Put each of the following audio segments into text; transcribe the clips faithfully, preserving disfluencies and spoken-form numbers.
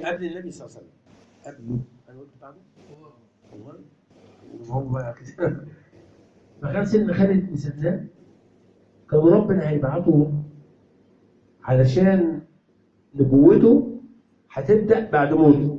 قبل النبي صلى الله عليه وسلم. قبله انا قلت بعده والله هو بقى كده. فكان سيدنا خالد بن سنان كان ربنا هيبعته علشان نبوته هتبدا بعد موته.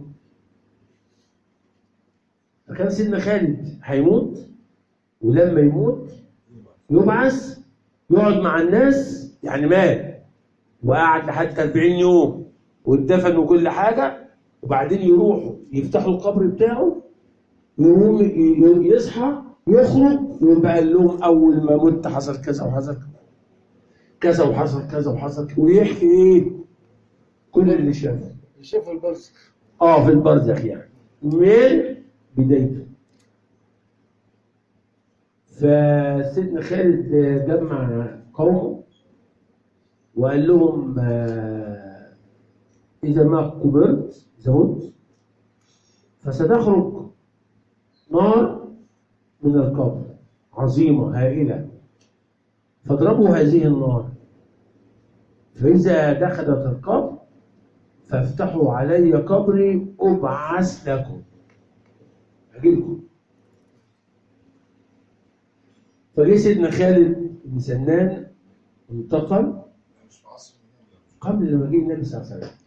فكان سيدنا خالد هيموت، ولما يموت يبعث يقعد مع الناس، يعني مات وقعد لحد أربعين يوم واتدفن وكل حاجه، وبعدين يروحوا يفتحوا القبر بتاعه، يقوم يصحى يخرج ويبقى قال لهم اول ما مت حصل كذا وحصل كذا وحصل كذا وحصل كذا، ويحكي ايه كل اللي شافه. شافوا البرزخ. اه في البرزخ يعني من بدايته. فسيدنا خالد جمع قومه وقال لهم آه إذا ما كبرت إذا مت فستخرج نار من القبر عظيمة هائلة، فاضربوا هذه النار، فإذا دخلت القبر فافتحوا علي قبري أبعث لكم، أجيلكم. فجه سيدنا خالد بن سنان انتقل قبل ما جه النبي صلى الله عليه وسلم.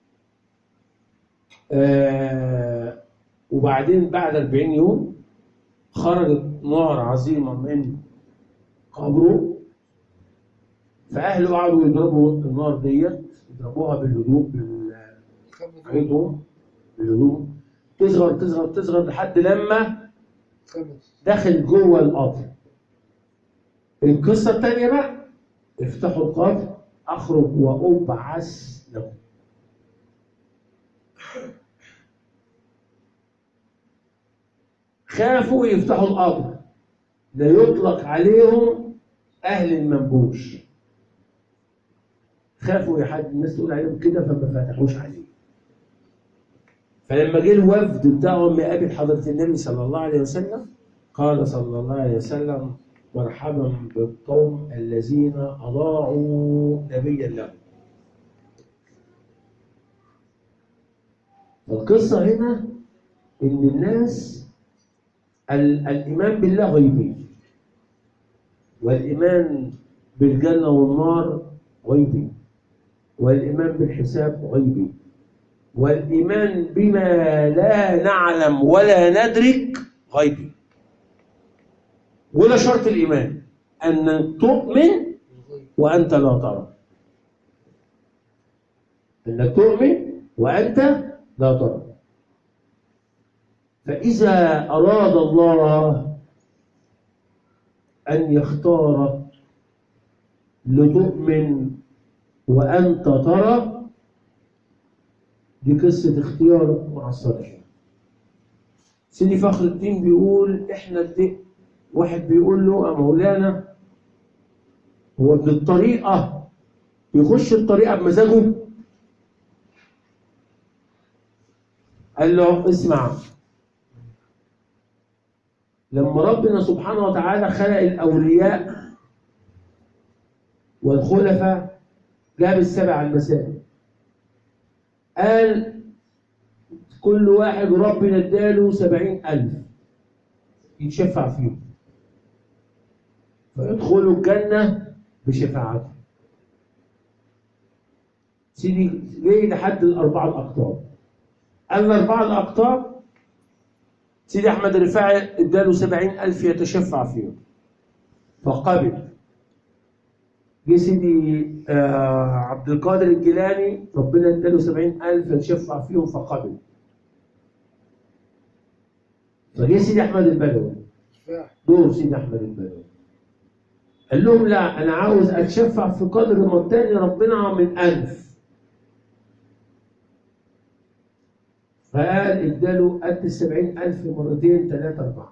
آه وبعدين بعد أربعين يوم خرجت نار عظيمة من قبره، فأهله قعدوا يضربوا النار ديت، يضربوها بالهدوء بالهدوء بالهدوء تصغر تصغر تصغر لحد لما دخل جوه القبر. القصة الثانية بقى افتحوا القبر أخرج وأبعث لكم. خافوا يفتحوا القبر لا يطلق عليهم أهل المنبوش، خافوا يحد الناس تقول عليهم كده فما فتحوش عليه. فلما جه الوفد بتاعهم يقابل حضرة النبي صلى الله عليه وسلم قال صلى الله عليه وسلم مرحبا بالقوم الذين أضاعوا نبيا لهم. القصة هنا إن الناس الإيمان بالله غيبي، والإيمان بالجنة والنار غيبي، والإيمان بالحساب غيبي، والإيمان بما لا نعلم ولا ندرك غيبي. ولا شرط الإيمان أن تؤمن وأنت لا ترى، أنك تؤمن وأنت لا ترى. فإذا أراد الله أن يختارك لتؤمن وأنت ترى، دي قصة اختيارك مع الصالحين. سيدي فخر الدين بيقول إحنا دي واحد بيقول له يا مولانا هو ابن الطريقة يخش الطريقة بمزاجه؟ قال له اسمع، لما ربنا سبحانه وتعالى خلق الأولياء والخلفاء جاب السبع المثاني، قال كل واحد ربنا اداله سبعين ألف يتشفع فيهم فيدخلوا الجنة بشفاعته. سيدي جاي لحد الأربعة الأقطاب، قال الأربعة الأقطاب سيدي أحمد الرفاعي اداله سبعين ألف يتشفع فيهم فقبل. جه سيدي آه عبد القادر الجيلاني ربنا اداله سبعين ألف يتشفع فيهم فقبل. فجه سيدي أحمد البدوي دور سيدي أحمد البدوي قال لهم لا أنا عاوز أتشفع في قدر ما اداني ربنا من ألف. فقال اداله قد السبعين ألف مرتين ثلاثة أربعة.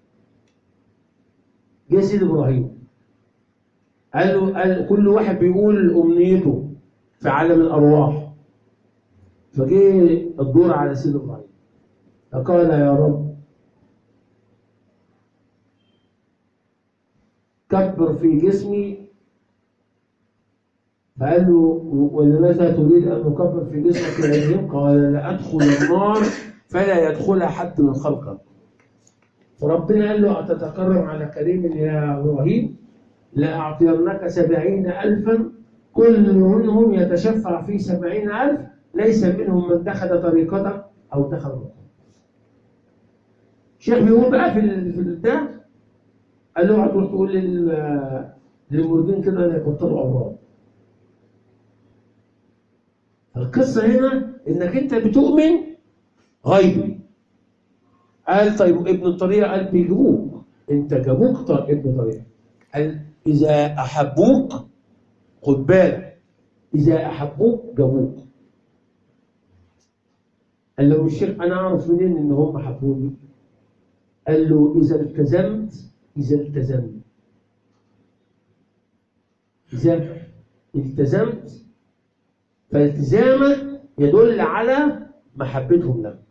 جه سيدي إبراهيم قال له قال كل واحد بيقول أمنيته في عالم الأرواح، فجه الدور على سيدي إبراهيم فقال يا رب كبر في جسمي فقال له ولماذا تريد أن نكبر في جسمك العظيم؟ قال لا أدخل النار فلا يدخلها حد من خلقك. فربنا قال له أتتكرم على كريم يا إبراهيم؟ لأعطينك سبعين ألفا كل منهم يتشفع في سبعين ألف ليس منهم من دخل طريقتك أو دخل مكانك. الشيخ بيقول بقى في البتاع قال له هتروح تقول للمريدين كده يبطلوا أمراض. القصة هنا إنك أنت بتؤمن غيبي. قال طيب ابن الطريقة قال بيجيبوك، أنت جابوك طيب ابن طريقة. قال إذا أحبوك خد بالك، إذا أحبوك جابوك. قال له الشيخ أنا أعرف منين إن هم حبوني؟ قال له إذا التزمت إذا التزمت إذا التزمت فالتزامك يدل على محبتهم لك.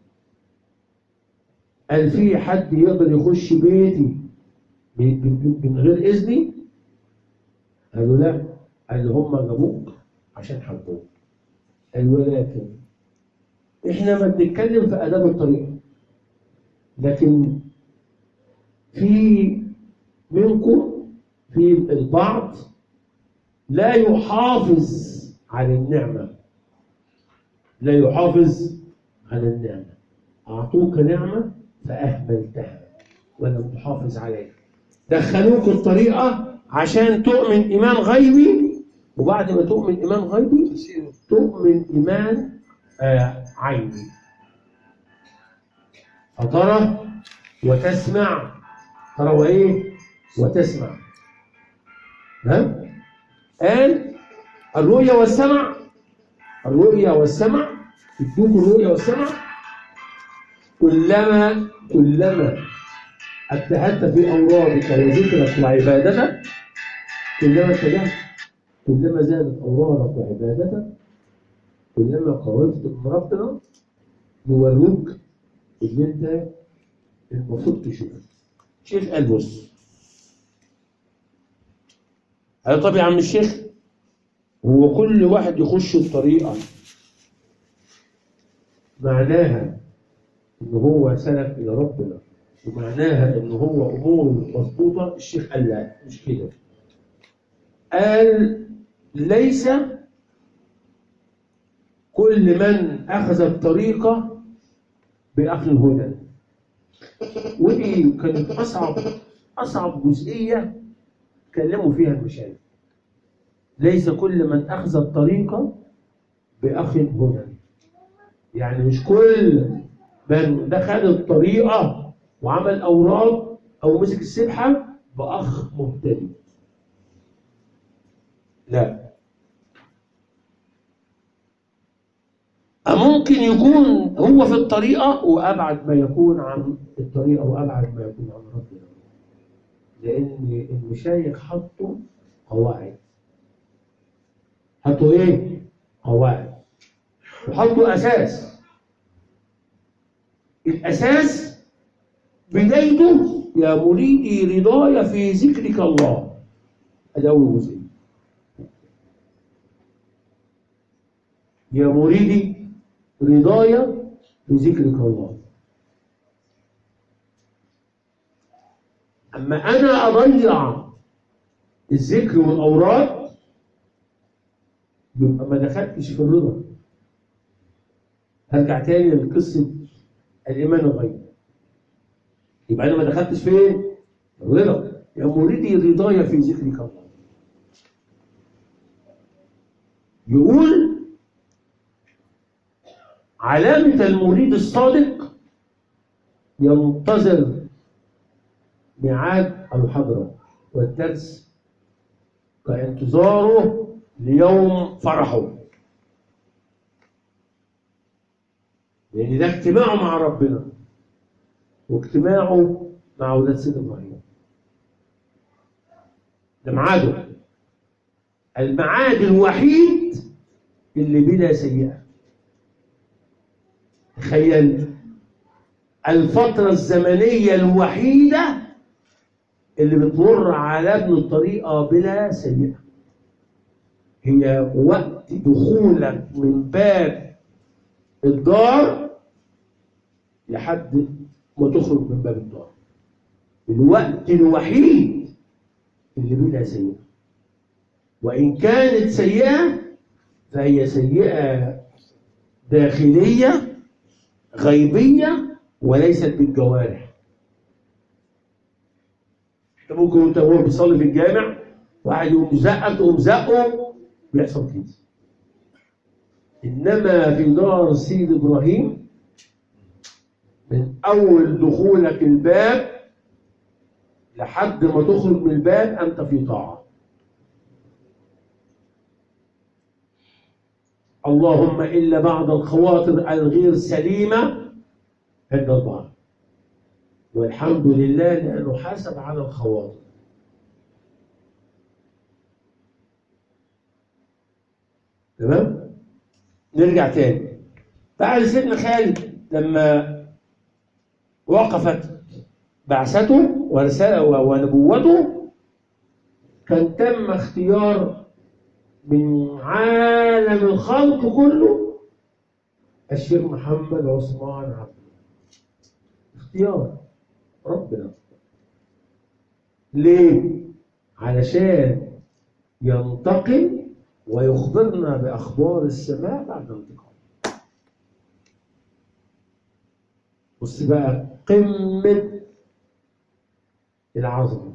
قال في حد يقدر يخش بيتي من غير إذني؟ قال له لا. قال له هم جابوك عشان حبوك. قال ولكن إحنا ما بنتكلم في آداب الطريقة، لكن في منكم في البعض لا يحافظ على النعمة، لا يحافظ على النعمة. أعطوك نعمة فأهملتها ولم تحافظ عليها. دخلوك الطريقة عشان تؤمن إيمان غيبي، وبعد ما تؤمن إيمان غيبي تؤمن إيمان آه عيني. فترى وتسمع، ترى وإيه؟ وتسمع. ها؟ قال الرؤية والسمع، الرؤية والسمع، يدوك الرؤية والسمع. كلما كلما اجتهدت في أورادك وذكرك وعبادتك كلما اتجهت، كلما زادت أورادك وعبادتك، كلما قربت من ربنا يوروك اللي انت المفروض تشوفه. الشيخ قال بص، قال طب يا عم الشيخ هو كل واحد يخش الطريقة معناها إن هو سلك إلى ربنا ومعناها إن هو أمور مضبوطة؟ الشيخ قال لا مش كده. قال ليس كل من أخذ الطريقة بأخذ الهدى. ودي كانت أصعب أصعب جزئية تكلموا فيها المشايخ. ليس كل من أخذ الطريقة بأخذ هدى، يعني مش كل من دخل الطريقة وعمل أوراد أو مسك السبحة بأخ مبتدئ. لا، ممكن يكون هو في الطريقة وأبعد ما يكون عن الطريقة وأبعد ما يكون عن ربنا، لأن المشايخ حطوا قواعد. حطوا إيه؟ قواعد. وحطوا أساس. الأساس بدايته يا مريدي رضاي في ذكرك الله. هذا أول جزء. يا مريدي رضاي في ذكرك الله. أما أنا أضيع الذكر والأوراد يبقى ما دخلتش في الرضا. هرجع تاني لقصة الإيمان الغيبي. يبقى أنا ما دخلتش فين؟ الرضا. يا مريدي رضاي في ذكرك الله. يقول علامة المريد الصادق ينتظر ميعاد الحضرة والدرس كانتظاره ليوم فرحه، لأن ده اجتماعه مع ربنا واجتماعه مع أولاد سيدنا إبراهيم. ده ميعاده، الميعاد الوحيد اللي بلا سيئة. تخيل الفترة الزمنية الوحيدة اللي بتمر على ابن الطريقة بلا سيئة. هي وقت دخولك من باب الدار لحد ما تخرج من باب الدار. الوقت الوحيد اللي بلا سيئة، وإن كانت سيئة فهي سيئة داخلية غيبية وليست بالجوارح. انت ممكن وانت هو بيصلي في الجامع واحد يقوم زقك تقوم زقه بيحصل كده. انما في دار سيد ابراهيم من اول دخولك الباب لحد ما تخرج من الباب انت في طاعه. اللهم الا بعض الخواطر الغير سليمه عند البعض، والحمد لله لانه حاسب على الخواطر. تمام؟ نرجع تاني. بعد سيدنا خالد لما وقفت بعثته ورساله ونبوته كان تم اختيار من عالم الخلق كله الشيخ محمد عثمان عبد. اختيار ربنا. ليه؟ علشان ينتقل ويخبرنا بأخبار السماء بعد انتقال. بص بقى قمة العظمة.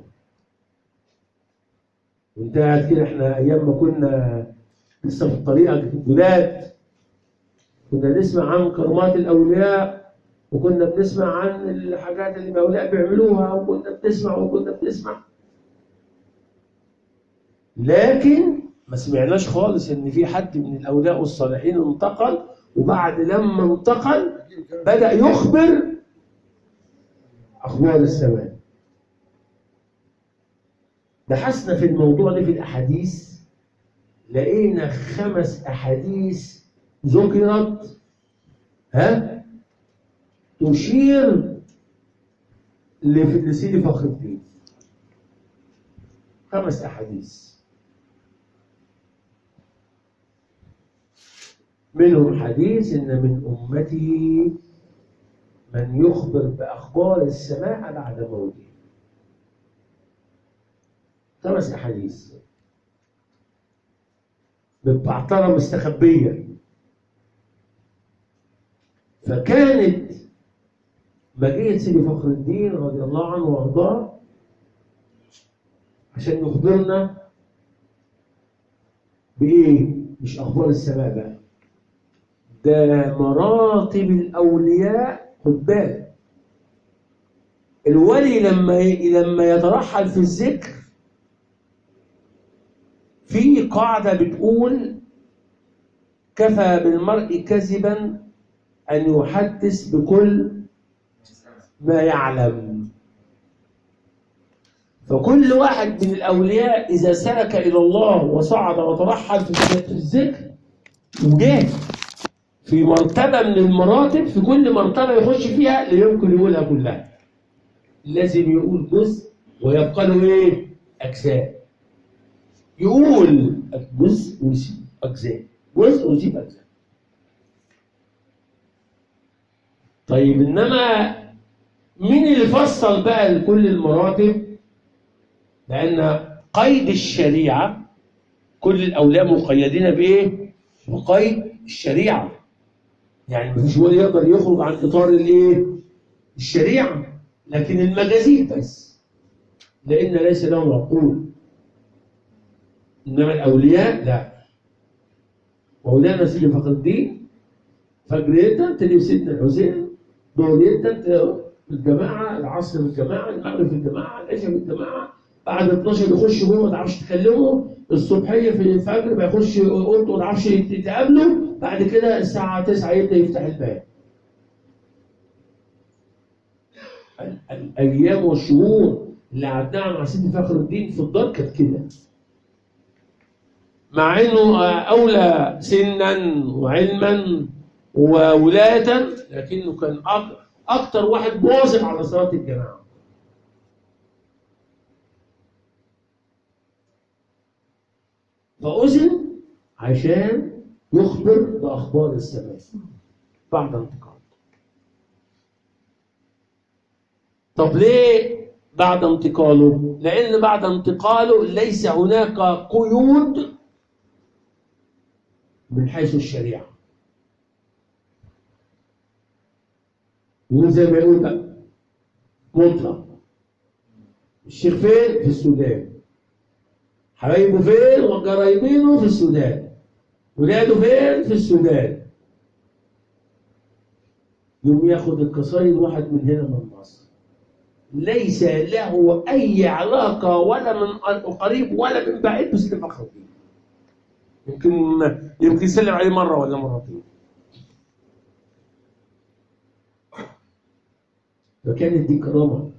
وانت قاعد كده، احنا ايام ما كنا لسه في الطريقة جداد كنا نسمع عن كرامات الأولياء، وكنا بنسمع عن الحاجات اللي الأولياء بيعملوها، وكنا بنسمع وكنا بنسمع لكن ما سمعناش خالص ان في حد من الاولياء والصالحين انتقل، وبعد لما انتقل بدأ يخبر اخبار السماء. بحثنا في الموضوع ده في الاحاديث، لقينا خمس احاديث ذكرت ها تشير لسيدي فخر الدين. خمس احاديث منهم حديث إن من أمتي من يخبر بأخبار السماء بعد موته. خمس أحاديث بالبعترة مستخبية. فكانت مجيء سيدي فخر الدين رضي الله عنه وارضاه عشان يخبرنا بإيه؟ مش أخبار السماء بقى، ده مراتب الأولياء. خد بالك، الولي لما لما يترحل في الذكر في قاعدة بتقول كفى بالمرء كذبا أن يحدث بكل ما يعلم. فكل واحد من الأولياء إذا سلك إلى الله وصعد وترحل في الذكر وجاه في مرتبة من المراتب، في كل مرتبة يخش فيها لا يمكن يقولها كلها، لازم يقول جزء ويبقى له ايه؟ أجزاء. يقول جزء ويسيب أجزاء، جزء ويسيب أجزاء. طيب إنما مين اللي فصل بقى لكل المراتب؟ لأن قيد الشريعة كل الأولياء مقيدين بإيه؟ بقيد الشريعة. يعني مفيش ولي يقدر يخرج عن إطار الإيه؟ الشريعة، لكن المجازين بس، لأن ليس لهم عقول. إنما الأولياء لا. وأولياءنا سيدي فخر الدين فجر جدا تلاقي سيدنا الحسين، ظهر جدا تلاقي الجماعة، العصر في الجماعة، المغرب في الجماعة، العشاء في الجماعة، بعد اتناشر يخش جوه ما تعرفش تكلموا، الصبحيه في الفجر ما يخش اوضته ما تعرفش تقابله، بعد كده الساعه تسعة يبدا يفتح الباب. الايام والشهور اللي قعدناها مع سيدي فخر الدين في الدار كانت كده، مع انه اولى سنا وعلما وولاده، لكنه كان اكتر واحد مواظب على صلاه الجماعه. فأذن عشان يخبر بأخبار السماء بعد انتقاله. طب ليه بعد انتقاله؟ لأن بعد انتقاله ليس هناك قيود من حيث الشريعة. يقول زي ما يقول بقى مطلق. الشيخ فين؟ في السودان. حبايبه فين؟ وقرايبينه في السودان. ولاده فين؟ في السودان. يوم ياخد القصايد واحد من هنا من مصر، ليس له أي علاقة ولا من قريب ولا من بعيد بسيدي فخر الدين. يمكن يمكن يسلم عليه مرة ولا مرتين. فكانت دي كرامة.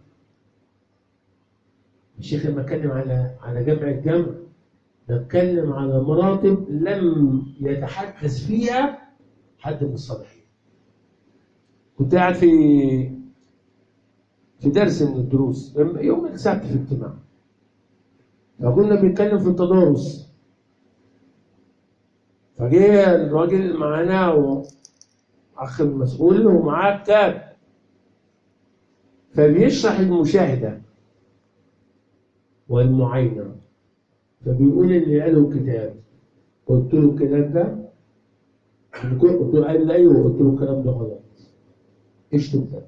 الشيخ لما اتكلم على على جمع الجمع نتكلم على مراتب لم يتحدث فيها حد من الصالحين. كنت قاعد في في درس من الدروس يوم السبت في اجتماع، فكنا بنتكلم في التدارس، فجه الراجل معانا واخ المسؤول ومعاه كتاب فبيشرح المشاهدة والمعاينة، فبيقول اللي قاله الكتاب. قلت له الكلام ده، قلت له قال لي ايوه، قلت له الكلام ده غلط، اشتم ده.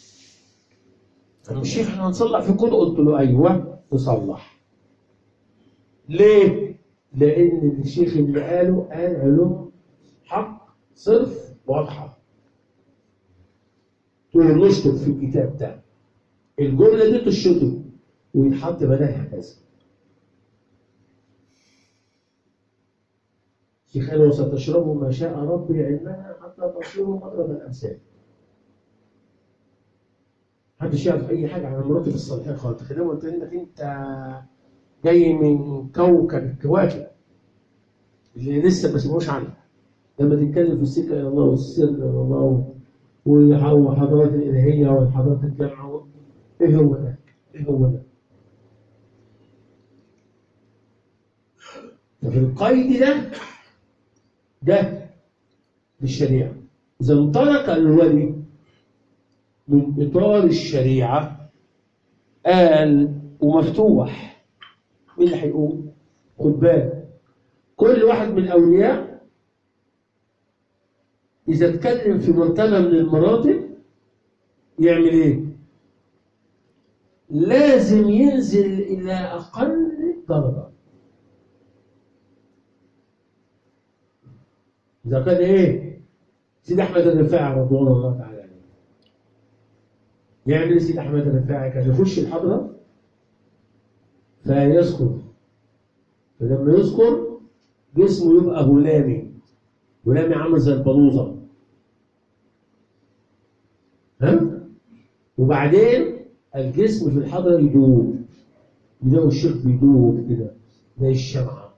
طب الشيخ احنا هنصلح في كل، قلت له ايوه نصلح. ليه؟ لان الشيخ اللي قاله قال علوم حق صرف واضحه. قلت له نشطب في الكتاب ده الجمله دي تشطب ويتحط بدلها كذا. الشيخ قال وستشربوا ما شاء ربي علمها حتى تصيروا مضرب الامثال. محدش يعرف اي حاجه عن مراتب الصالحين خالص. خلينا قلت انك انت جاي من كوكب الكواكب اللي لسه ما سمعوش عنها. لما تتكلم في السكه الى الله والسر الى الله والحضارات الالهيه والحضارات الجامعه، ايه هو ده؟ ايه هو ده؟ ففي القيد ده ده للشريعه. اذا انطلق الولي من اطار الشريعه قال ومفتوح، مين اللي هيقوم؟ خد بالك، كل واحد من الاولياء اذا اتكلم في مرتبه من المراتب يعمل ايه؟ لازم ينزل الى اقل درجه. اذا كان ايه؟ سيدي احمد الرفاعي رضوان الله تعالى عليه يعمل سيدي احمد الرفاعي كان يخش الحضره فيذكر، فلما يذكر جسمه يبقى هلامي، هلامي عامل زي البلوزه، ها؟ وبعدين الجسم في الحضره يدوب، يلاقوا الشيخ بيدوب كده زي الشمعه.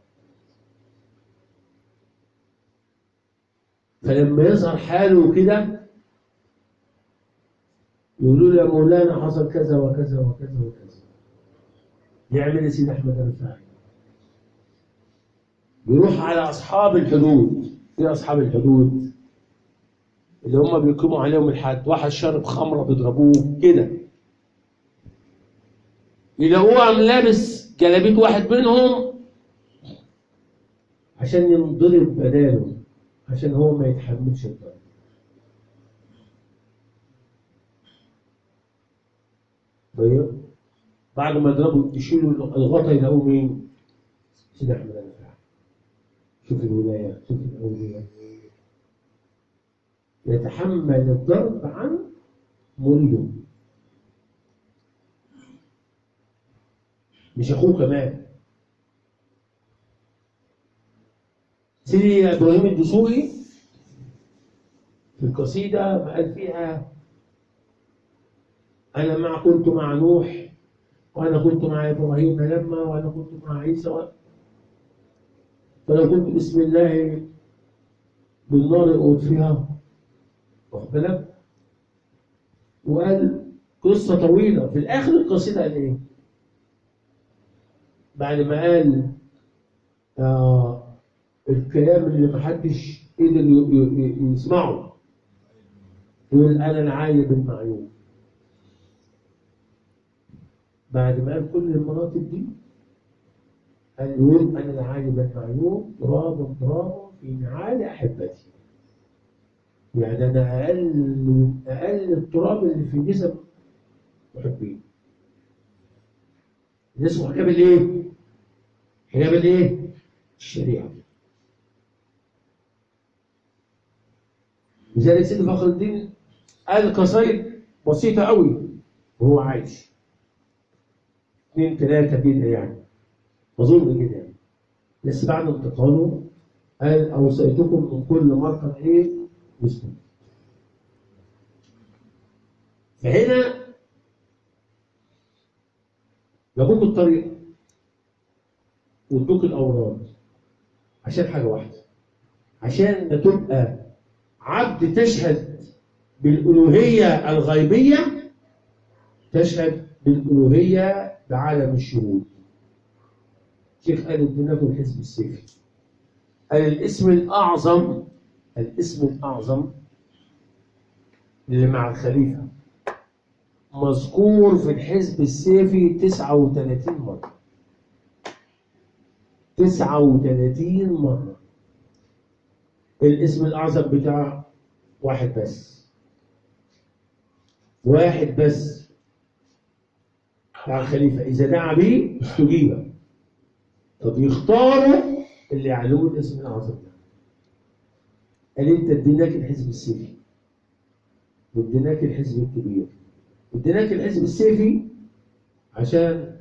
فلما يظهر حاله كده يقولوا له يا مولانا حصل كذا وكذا وكذا وكذا. يعمل يا سيدي احمد الرفاعي يروح على اصحاب الحدود. ايه اصحاب الحدود؟ اللي هم بيقيموا عليهم الحد، واحد شرب خمره بيضربوه كده، يلاقوه عم لابس جلابيه واحد منهم عشان ينضرب بداله، عشان هو ما يتحملش الضرب. طيب بعد ما يضربوا يشيلوا الغطا يلاقوه مين؟ سيدي احمد الرفاعي. شوف الولايه، شوف الاولياء يتحمل الضرب عن مريده، مش اخوه كمان. سيدي ابراهيم الدسوقي في القصيده ما قال فيها انا مع كنت مع نوح وانا كنت مع ابراهيم لما وانا كنت مع عيسى و... فلو كنت بسم الله بالنار اطفئها، واخد بالك؟ وقال قصه طويله في الاخر القصيده قال ايه؟ بعد ما قال آه الكلام اللي محدش قدر يسمعه، يقول أنا العايب المعيوب. بعد ما قال كل المراتب دي قال يقول أنا العايب المعيوب تراب تراب في نعال أحبتي. يعني أنا أقل من أقل التراب اللي في جسم محبين. ده اسمه حجاب الإيه؟ حجاب الإيه؟ الشريعة. لذلك سيدي فخر الدين قال قصايد بسيطة قوي وهو عايش. اثنين ثلاثة كده يعني. أظن كده يعني. بس بعد انتقاله قال أوصيتكم من كل مرة إيه؟ مسلم. فهنا جابوك الطريق وادوك الأوراد عشان حاجة واحدة، عشان تبقى عبد تشهد بالألوهية الغيبية، تشهد بالألوهية بعالم الشهود. الشيخ قال اديناكم الحزب السيفي. قال الاسم الأعظم الاسم الأعظم اللي مع الخليفة مذكور في الحزب السيفي تسعة وثلاثين مرة. تسعة وثلاثين مرة. الاسم الأعظم بتاع واحد بس. واحد بس بتاع الخليفة إذا دعا به استجيب. طب يختاروا اللي يعلموا الاسم الأعظم ده. قال أنت اديناك الحزب السيفي واديناك الحزب الكبير. اديناك الحزب السيفي عشان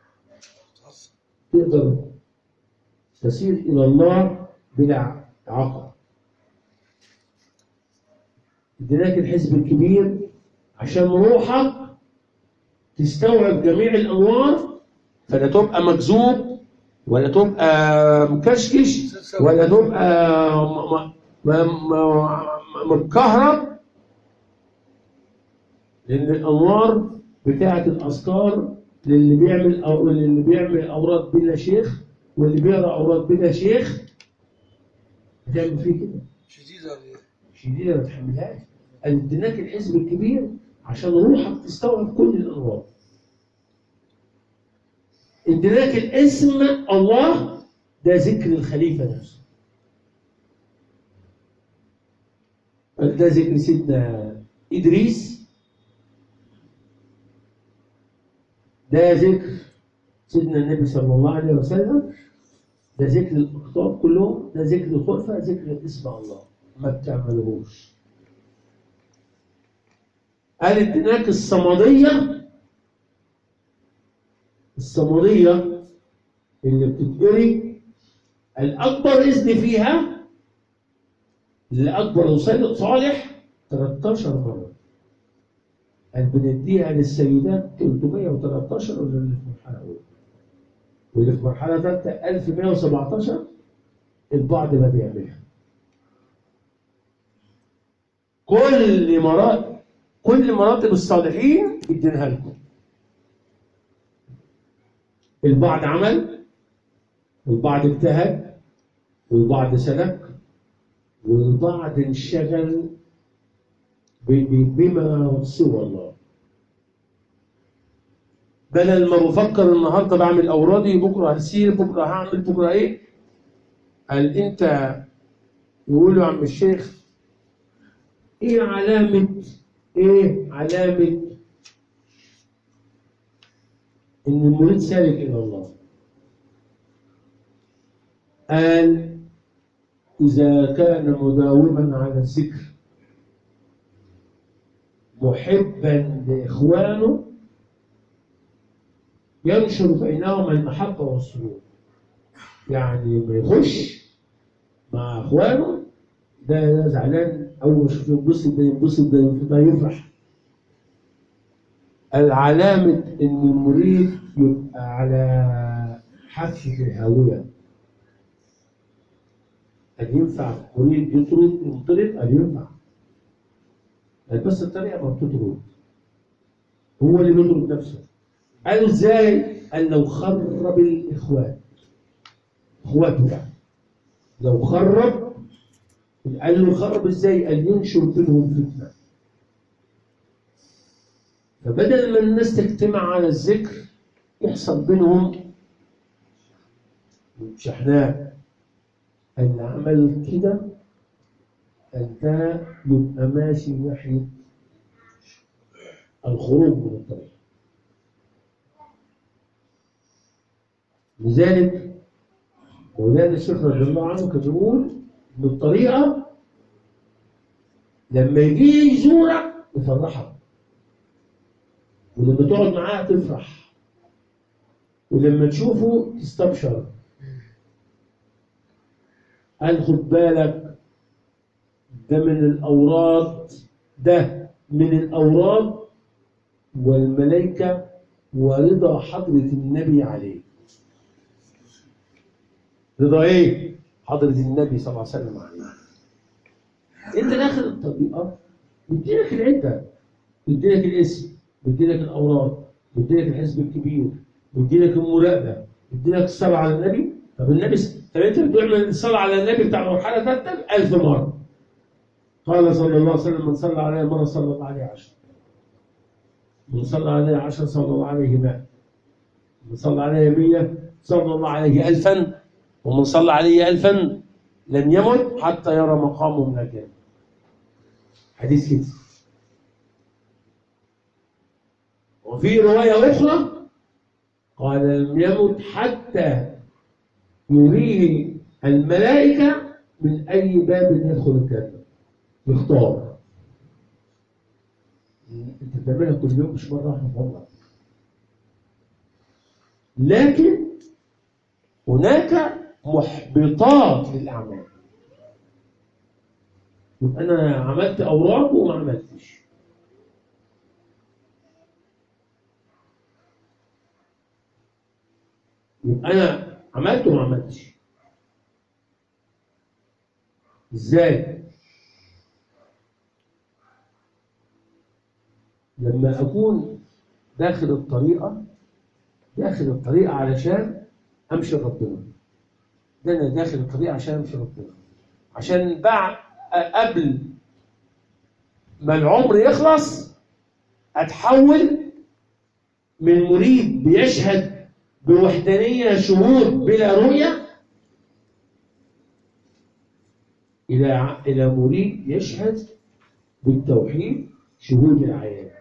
تقدر تسير إلى الله بلا عقبة. اديناك الحزب الكبير عشان روحك تستوعب جميع الأنوار، فلا تبقى مكذوب ولا تبقى مكشكش ولا تبقى متكهرب، لأن الأنوار بتاعة الأذكار للي بيعمل أو للي بيعمل أوراد بلا شيخ واللي بيقرأ أوراد بلا شيخ هتعمل فيه كده. شديدة شديدة ما تحملهاش. قال اديناك الحزب الكبير عشان روحك تستوعب كل الأنوار. اديناك الاسم الله، ده ذكر الخليفة نفسه. ده ذكر سيدنا إدريس، ده ذكر سيدنا النبي صلى الله عليه وسلم، ده ذكر الأقطاب كلهم، ده ذكر الخلفة، ذكر اسم الله ما بتعملوش. قال اديناك الصمدية. الصمدية اللي بتتقري الأكبر إذن فيها لأكبر صالح ثلاثة عشر مرة. قال بنديها للسيدات ثلاثمائة وثلاثة عشر واللي في مرحلة أولى، واللي في مرحلة ثالثة ألف ومائة وسبعة عشر. البعض ما بيعملها. كل مراتب كل مراتب الصالحين اديناها لكم. البعض عمل والبعض اجتهد والبعض سلك والبعض انشغل بما سوى الله. بدل ما بفكر النهارده بعمل اورادي، بكره هسير، بكره هعمل، بكره ايه؟ قال انت يقولوا عم الشيخ ايه علامه ايه علامه ان المريد سالك الى الله؟ قال اذا كان مداوما على الذكر محبا لاخوانه ينشر بينهم المحبه والسرور. يعني ما يخش مع اخوانه ده زعلان، اول ما يشوف ينبسط ده ينبسط ده يفرح. العلامة ان المريد يبقى على حافة الهاوية. هل ينفع مريد يطرد ينطرد؟ هل ينفع؟ بس الطريقة ما بتطرد، هو اللي بيطرد نفسه. قالوا ازاي؟ قال لو خرب الاخوان اخواته يعني لو خرب، قال له خرب ازاي؟ قال ينشر بينهم فتنه. فبدل ما الناس تجتمع على الذكر يحصل بينهم شحناء. اللي عمل كده انت يبقى ماشي ناحيه الخروج من الطريق. لذلك مولانا الشيخ رضي الله عنه كان بيقول بالطريقه لما يجي يزورك يفرحك، ولما تقعد معاه تفرح، ولما تشوفه تستبشر. قال خد بالك ده من الأوراد، ده من الأوراد والملائكة ورضا حضرة النبي عليه. رضا ايه؟ حضرة النبي صلى الله عليه وسلم عليه. انت داخل الطريقة بيديلك العدة، بيديلك الاسم، بيديلك الأوراد، بيديلك الحزب الكبير، بيديلك المراقبة، بيديلك الصلاة على النبي. طب النبي طب انت بتعمل الصلاة على النبي بتاع مرحلة ثالثة ألف مرة. قال صلى الله عليه وسلم من صلى عليه مرة صلى الله عليه عشر، من صلى عليه عشر صلى الله عليه مائة، من صلى عليه مية صلى الله عليه ألفا، ومن صلى عليه ألفا لم يمت حتى يرى مقامه من الجنة. حديث كده. وفي رواية أخرى قال لم يمت حتى يريه الملائكة من أي باب يدخل الجنة يختار. أنت بتعملها كل يوم مش مرة واحدة والله. لكن هناك محبطات للأعمال. يبقى أنا عملت أوراق وما عملتش. يبقى أنا عملت وما عملتش. إزاي؟ لما أكون داخل الطريقة داخل الطريقة علشان أمشي ربنا. ده أنا داخل الطريقة عشان أمشي ربنا، عشان بعد قبل ما العمر يخلص أتحول من مريد بيشهد بوحدانية شهود بلا رؤية إلى إلى مريد يشهد بالتوحيد شهود العيان.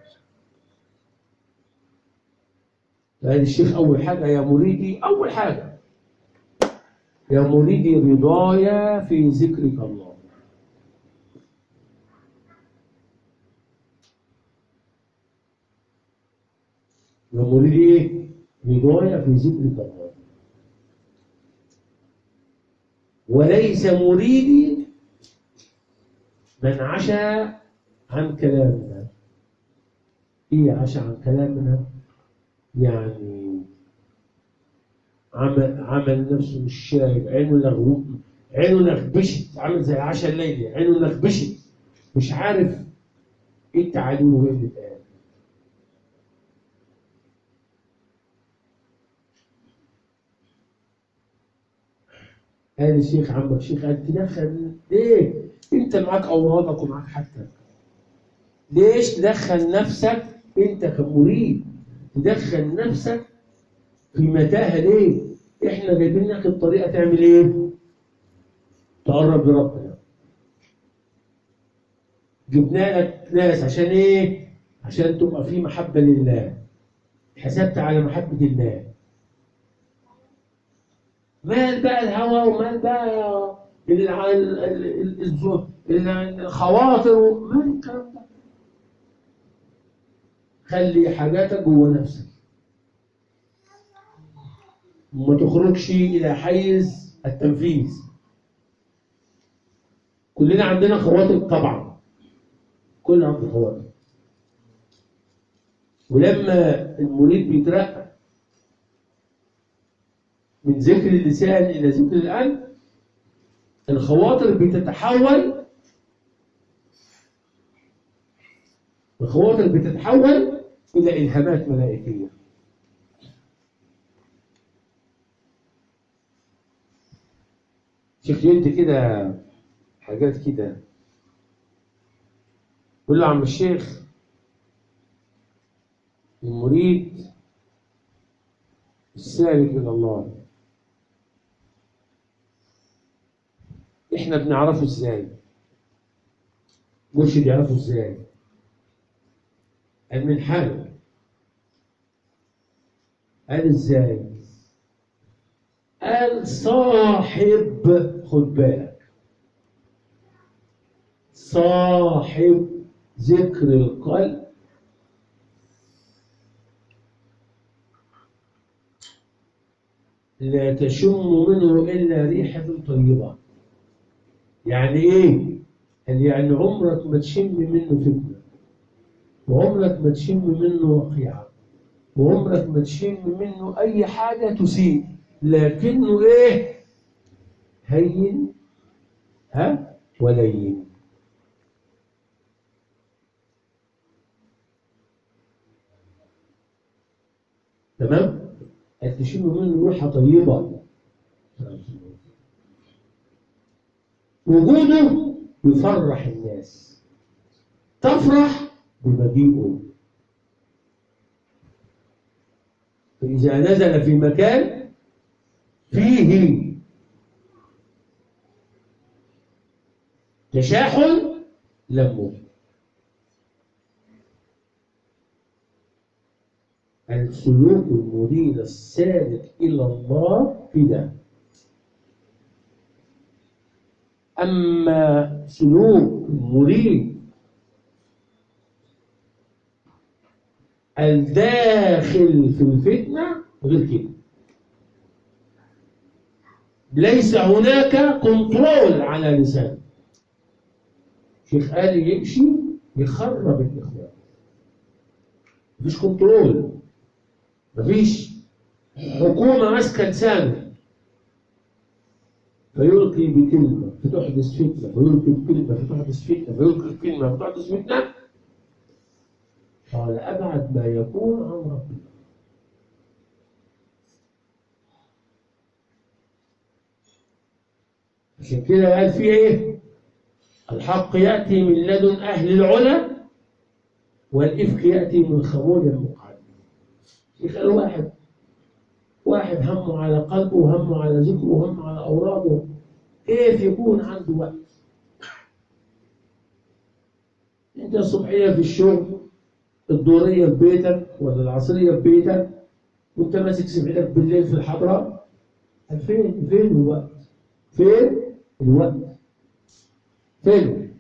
فهذا الشيخ أول حاجة يا مريدي، أول حاجة يا مريدي رضايا في ذكرك الله. يا مريدي إيه؟ رضايا في ذكرك الله. وليس مريدي من عشى عن كلامنا. إيه عشى عن كلامنا؟ يعني عمل عمل نفسه مش شايف، عينه لغو، عينه نخبشت، عامل زي العشاء الليلي، عينه نخبشت، مش عارف ايه التعاليم وايه اللي اتقال. قال الشيخ عمك شيخ قال تدخل ليه؟ انت معاك اوراقك ومعاك حاجتك. ليش تدخل نفسك انت كمريد؟ تدخل نفسك في متاهه ليه؟ احنا جايبين لك الطريقه تعمل ايه؟ تقرب لربنا. جبنا لك ناس عشان ايه؟ عشان تبقى في محبه لله. حسبت على محبه الله. مال بقى الهوى ومال بقى الخواطر، مال الكلام ده. خلي حاجاتك جوه نفسك وما تخرجش إلى حيز التنفيذ. كلنا عندنا خواطر طبعا، كلنا عندنا خواطر. ولما المريد بيترقى من ذكر اللسان إلى ذكر القلب، الخواطر بتتحول الخواطر بتتحول إلى إلهامات ملائكية. شيخ يدي كده حاجات كده، يقول له عم الشيخ المريد السالك إلى الله إحنا بنعرفه إزاي؟ مرشد يعرفه إزاي؟ قال من حاله. قال إزاي؟ قال صاحب، خد بالك، صاحب ذكر القلب لا تشم منه إلا ريحة طيبة. يعني إيه؟ قال يعني عمرك ما تشم منه فتنة، وعمرك ما تشم منه وقيعة، وعمرك ما تشم منه أي حاجة تسيء، لكنه إيه؟ هين ها ولين. تمام؟ قال تشم منه ريحة طيبة، وجوده يفرح الناس، تفرح بمجيئه. فإذا نزل في مكان فيه تشاحن لمه. السلوك المريد السالك إلى الله في ده. أما سلوك المريد الداخل في الفتنة غير كده، ليس هناك كنترول على لسانه. شيخ قال يمشي يخرب الإخوان، مفيش كنترول، مفيش حكومة ماسكة لسانه، فيلقي بكلمة فتحدث فتنة، فيلقي بكلمة فتحدث فتنة، فيلقي بكلمة فتحدث فتنة. قال أبعد ما يكون عن ربنا. عشان كده قال فيه إيه؟ الحق يأتي من لدن أهل العلا، والإفك يأتي من خمول المقعد. يخلي واحد واحد همه على قلبه وهمه على ذكره وهمه على أوراده، كيف يكون عنده وقت؟ أنت الصبحية في الشغل، الظهرية في بيتك ولا العصرية في بيتك، وأنت ماسك سمعتك بالليل في الحضرة. فين فين الوقت؟ فين الوقت؟ فين؟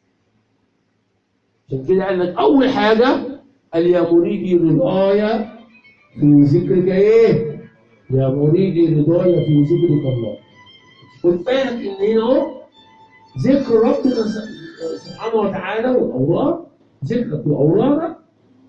عشان كده قال لك أول حاجة قال يا مريدي رضايا في ذكرك إيه؟ يا مريدي رضايا في ذكرك الله. خد بالك إن هنا أهو ذكر ربنا سبحانه وتعالى والأوراد، ذكرك وأورادك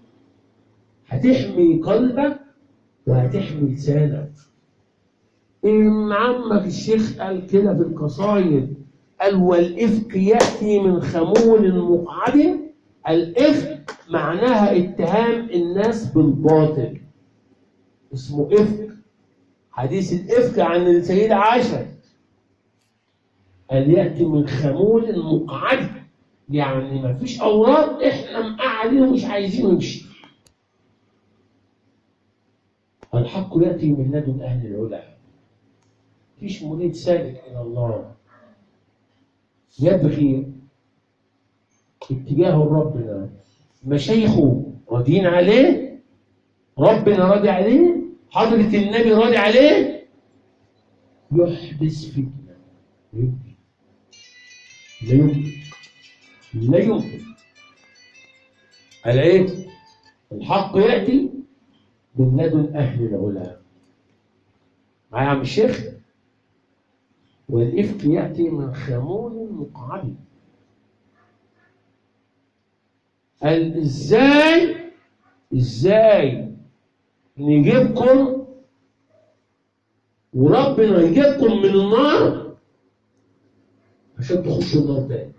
هتحمي قلبك وهتحمي لسانك. إن عمك الشيخ قال كده في القصايد، قال والإفك يأتي من خمول مقعد. الإفك معناها اتهام الناس بالباطل، اسمه إفك. حديث الإفك عن السيدة عائشة قال يأتي من خمول مقعد، يعني ما فيش أوراد إحنا مقعدين ومش عايزين نمشي. الحق يأتي من لدن أهل العلا. مفيش مريد سالك إلى الله يبغي اتجاه ربنا، مشايخه راضيين عليه، ربنا راضي عليه، حضرة النبي راضي عليه، يحدث فتنة. لا يمكن لا يمكن. قال ايه؟ الحق يأتي من لدن أهل العلا. معايا يا عم الشيخ؟ والإفك يأتي من خمول مقعد. قال ازاي ازاي نجيبكم وربنا يجيبكم من النار عشان تخشوا النار تاني؟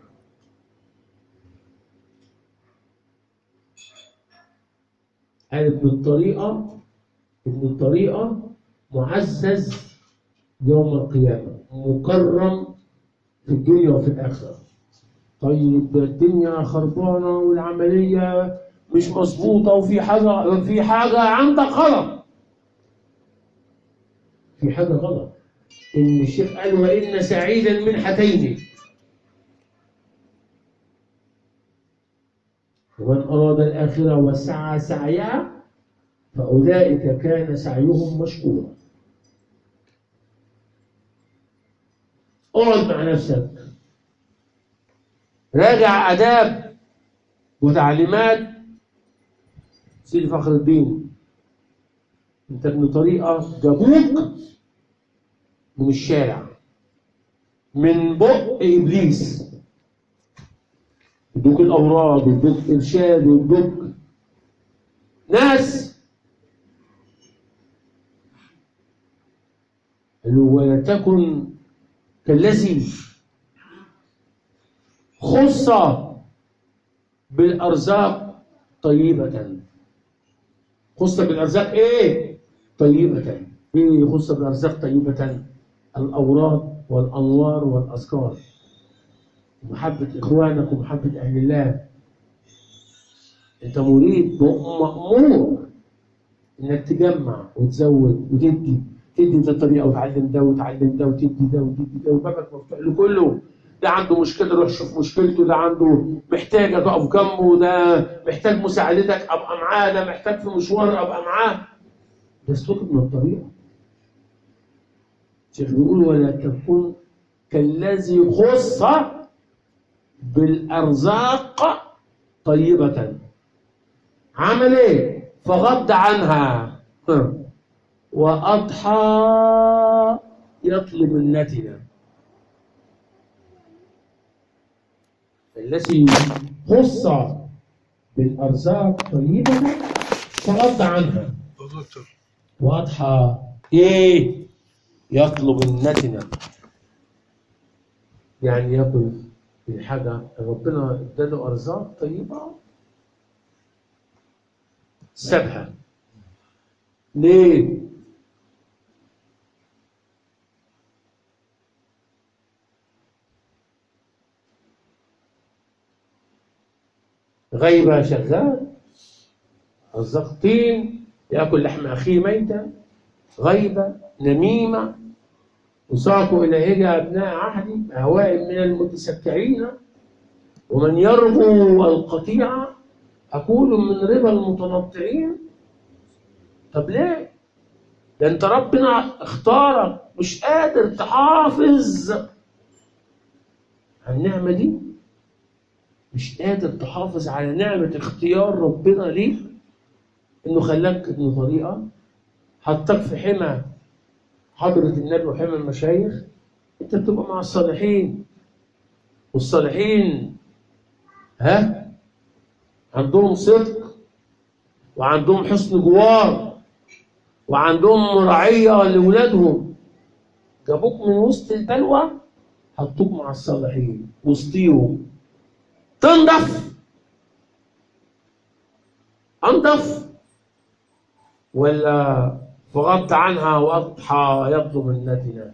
قال ابن الطريقة ابن الطريقة معزز يوم القيامة، مكرم في الدنيا وفي الآخرة. طيب الدنيا خربانة والعملية مش مظبوطة وفي حاجة في حاجة عندك غلط. في حاجة غلط. إن الشيخ قال وإن سعيدا منحتين ومن أراد الآخرة وسعى سعيها فأولئك كان سعيهم مشكورا. اقعد مع نفسك، راجع آداب وتعليمات سيدي فخر الدين. انت ابن طريقة جابوك من الشارع، من بق إبليس، يدوك الأوراد ويدوك إرشاد ويدوك ناس. قالوا ولا تكن كالذي خص بالأرزاق طيبة. خص بالأرزاق إيه؟ طيبة. إيه خص بالأرزاق طيبة؟ الأوراد والأنوار والأذكار، محبة إخوانك ومحبة أهل الله. أنت مريد مأمور إنك تجمع وتزود وتدي، تدي ده الطريقة وتعلم ده وتعلم ده وتدي ده وتدي ده، وبابك مفتوح له كله. ده عنده مشكلة روح شوف مشكلته، ده عنده محتاج تقف جنبه، ده محتاج مساعدتك أبقى معاه، ده محتاج في مشوار أبقى معاه. ده سلوك من الطريقة. الشيخ بيقول ولا تكون كالذي خص بالأرزاق طيبة. عمل ايه؟ فغض عنها وأضحى يطلب النتنة. الذي خص بالأرزاق طيبة فغض عنها وأضحى ايه؟ يطلب النتنة. يعني ياكل في حاجة ربنا اداله أرزاق طيبة سابها. ليه؟ غيبة شغال، رزاق طين يأكل لحم أخيه ميتا، غيبة نميمة، وساقوا إلى هجا أبناء عهدي أهواء من المتسكعين، ومن يرجو القطيعة أكون من ربا المتنطعين. طب ليه؟ ده أنت ربنا اختارك مش قادر تحافظ على النعمة دي، مش قادر تحافظ على نعمة اختيار ربنا ليك، إنه خلاك ابن طريقة، حطك في حمى حضرة النبي وحمى المشايخ. أنت بتبقى مع الصالحين، والصالحين ها عندهم صدق وعندهم حسن جوار وعندهم مراعية لأولادهم. جابوك من وسط البلوى حطوك مع الصالحين وسطيهم، تنضف أنضف ولا فغضت عنها وأضحى يطلب النتنة؟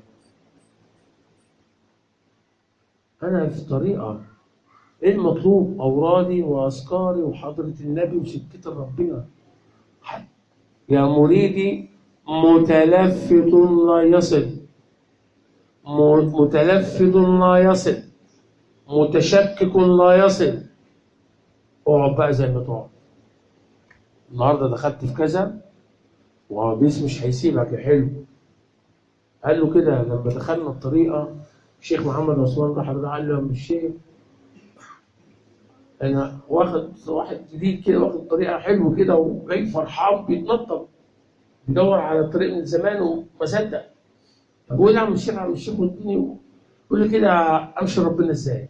أنا في طريقة إيه المطلوب؟ أورادي وأذكاري وحضرة النبي وسكة ربنا. يا مريدي متلفت لا يصل، متلفت لا يصل، متشكك لا يصل. اقعد بقى زي ما تقعد. النهارده دخلت في كذا وبيس مش هيسيبك يا حلو. قال له كده لما دخلنا الطريقه الشيخ محمد عثمان راح قال له مش الشيخ انا واخد واحد جديد كده واخد طريقه حلوه كده وجاي فرحان بيتنطط بيدور على الطريق من زمان وما صدق. طب قول يا عم الشيخ عم الشيخ وديني قول لي كده امشي ربنا ازاي؟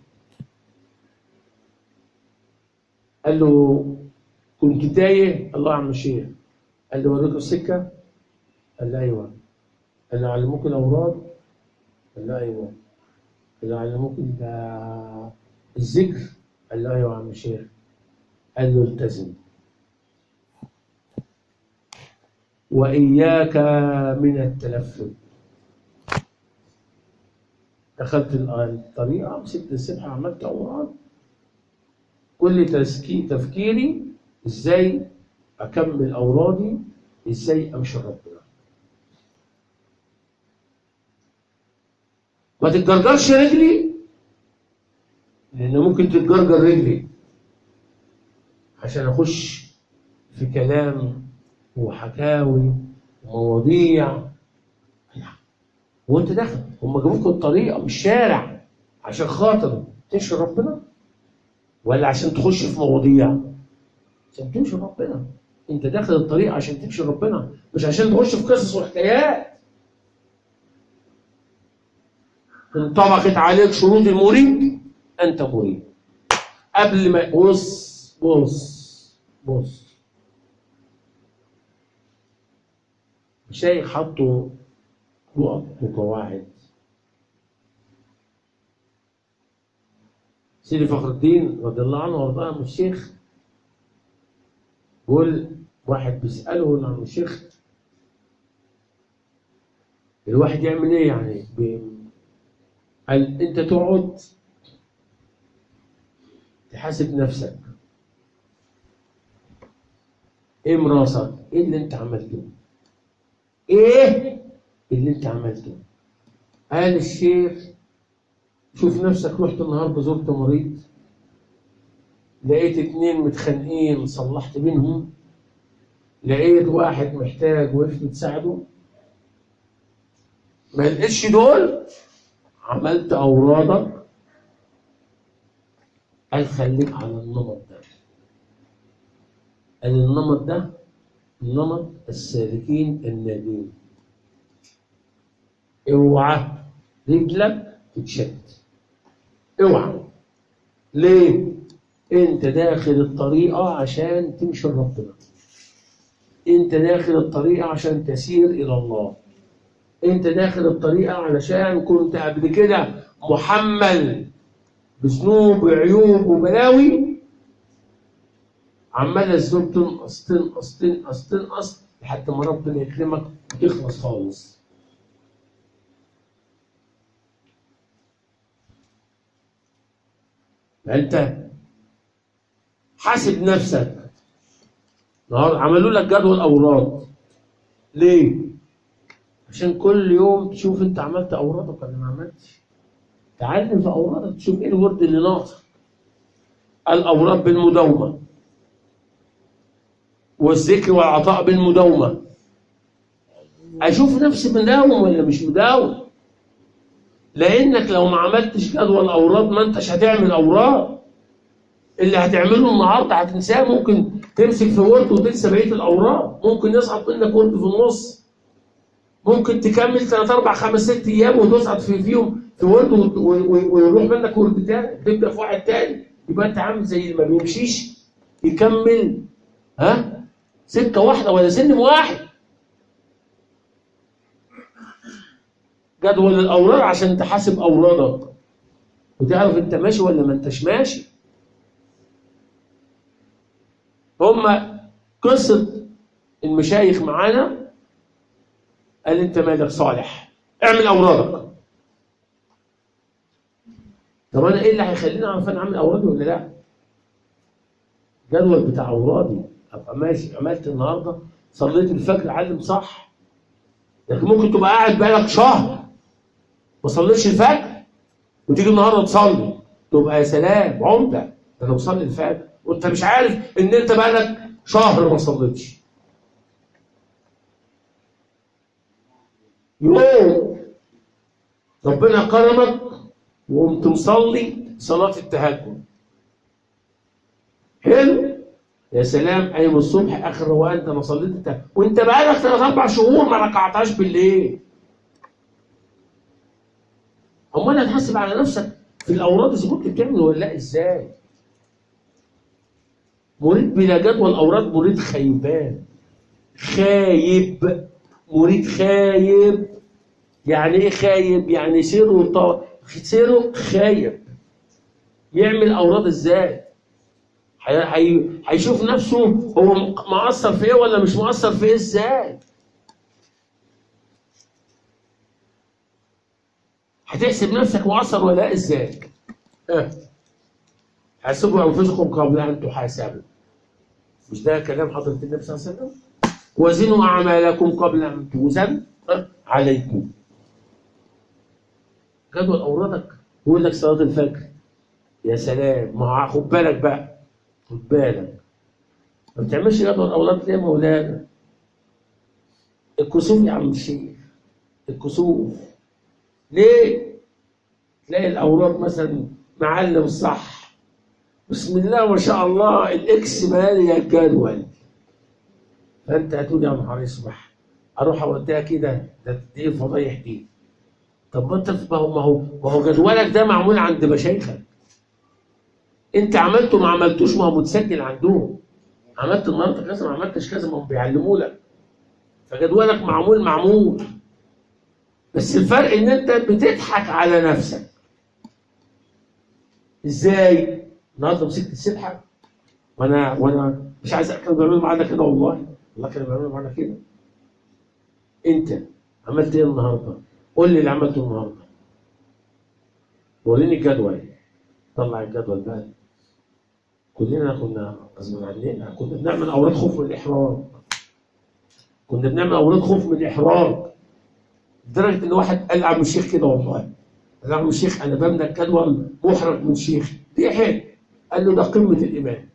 قال له كنت تايه الله يا عم الشيخ. قال له وريته السكه؟ قال له ايوه. قال له علموك الاوراد؟ قال له ايوه. قال له علموك الذكر؟ قال له ايوه يا عم الشيخ. قال له التزم واياك من التلفت. دخلت الطريقه، مسكت السبحه، عملت اوراد. كل تسكي تفكيري ازاي اكمل اورادي، ازاي امشي ربنا. ما تتجرجرش رجلي، لان ممكن تتجرجر رجلي عشان اخش في كلام وحكاوي ومواضيع. وانت داخل هم جابوك الطريقه مش شارع عشان خاطر تمشي ربنا، ولا عشان تخش في مواضيع؟ عشان تمشي ربنا. انت داخل الطريق عشان تمشي ربنا، مش عشان تخش في قصص وحكايات. انطبقت عليك شروط المريد، انت مريد. قبل ما بص بص بص شيخ حطوا نقط وقواعد. سيدي فخر الدين رضي الله عنه وارضاه من الشيخ بيقول، واحد بيسأله عن الشيخ الواحد يعمل ايه يعني؟ قال انت تقعد تحاسب نفسك، ايه مراسك؟ ايه اللي انت عملته؟ ايه اللي انت عملته؟ قال الشيخ شوف نفسك، رحت النهارده زرت مريض، لقيت اتنين متخانقين صلحت بينهم، لقيت واحد محتاج وقفت تساعده، ما لقيتش دول، عملت اورادك. قال خليك على النمط ده. قال النمط ده نمط السالكين الناجين. اوعى رجلك تتشد، اوعى. ليه؟ انت داخل الطريقه عشان تمشي ربنا، انت داخل الطريقه عشان تسير الى الله، انت داخل الطريقه علشان كنت قبل كده محمل بذنوب وعيوب وبلاوي، عمال الذنوب تنقص تنقص تنقص تنقص لحد ما ربنا يكرمك وتخلص خالص. فانت حاسب نفسك. النهارده عملوا لك جدول اوراد ليه؟ عشان كل يوم تشوف انت عملت اورادك ولا ما عملتش. تعلم في اورادك، تشوف ايه الورد اللي ناقصك. الاوراد بالمداومه، والذكر والعطاء بالمداومه. اشوف نفسي مداوم ولا مش مداوم، لانك لو ما عملتش جدول اوراد ما انتش هتعمل اوراد. اللي هتعمله النهارده هتنساه، ممكن تمسك في ورد وتنسى بقيه الاوراد، ممكن يسقط منك ورد في النص، ممكن تكمل ثلاث اربع خمس ست ايام وتسقط في فيهم في ورد ويروح منك ورد تاني، تبدا في واحد تاني. يبقى انت عامل زي اللي ما بيمشيش يكمل ها سكه واحده ولا سلم واحد. جدول الاوراد عشان تحاسب اورادك وتعرف انت ماشي ولا ما انتش ماشي. هما قصه المشايخ معانا، قال انت مالك صالح، اعمل اورادك. طب انا ايه اللي هيخليني اعرف انا اعمل اورادي ولا لا؟ الجدول بتاع اورادي ابقى ماشي. عملت النهارده صليت الفجر علم صح، لكن ممكن تبقى قاعد بقالك شهر ما صليتش الفجر وتيجي النهارده تصلي، تبقى يا سلام عمده، ده انا بصلي الفجر وانت مش عارف ان انت بقالك شهر ما صليتش. يوم ربنا كرمك وقمت مصلي صلاه التهجد، حلو يا سلام، قايم الصبح اخر روقان انت ما صليت التهجد وانت بقالك ثلاث اربع شهور ما ركعتهاش بالليل. امال هتحاسب على نفسك في الاوراد اذا كنت بتعمل ولا لا ازاي؟ مريد بلا جدول اوراد مريد خيبان، خايب، مريد خايب. يعني ايه خايب؟ يعني سيره طو... سيره خايب. يعمل اوراد ازاي؟ هي... هيشوف نفسه هو مقصر في ايه ولا مش مقصر في ايه ازاي؟ هتحسب نفسك مقصر ولا لا ازاي؟ ها حاسبوا انفسكم قبل ان تحاسبوا. مش ده كلام حضرة النبي صلى الله عليه وسلم؟ وزنوا اعمالكم قبل ان توزن عليكم. جدول اوردك يقول لك صلاه الفجر. يا سلام، ما خد بالك بقى، خد بالك ما بتعملش جدول اوراد ليه يا مولانا؟ الكسوف يا عم الشيخ، الكسوف ليه؟ تلاقي الاوراد مثلا معلم صح، بسم الله ما شاء الله الاكس مالي الجدول، فانت هتقول يا نهار اسمح اروح اوديها كده، ده دي الفضايح دي. طب ما انت ما هو ما هو ما هو جدولك ده معمول عند مشايخك، انت عملته ما عملتوش ما هو متسجل عندهم. عملت النهارده كذا ما عملتش كذا ما هم بيعلموا لك، فجدولك معمول معمول. بس الفرق ان انت بتضحك على نفسك. ازاي؟ النهارده مسكت السبحه وانا وانا مش عايز كانوا بيعملوا معانا كده، والله والله كانوا بيعملوا معانا كده. انت عملت ايه النهارده؟ قول لي اللي عملته النهارده، وريني الجدول. طلع الجدول بقى. كلنا كنا غصب عننا كنا بنعمل اوراد خوف من الاحراج. كنا بنعمل اوراد خوف من الاحراج لدرجه ان واحد قال لعم الشيخ كده، والله قال لعم الشيخ انا بملك جدول محرج من شيخي. دي حاجه قال له ده قمه الايمان،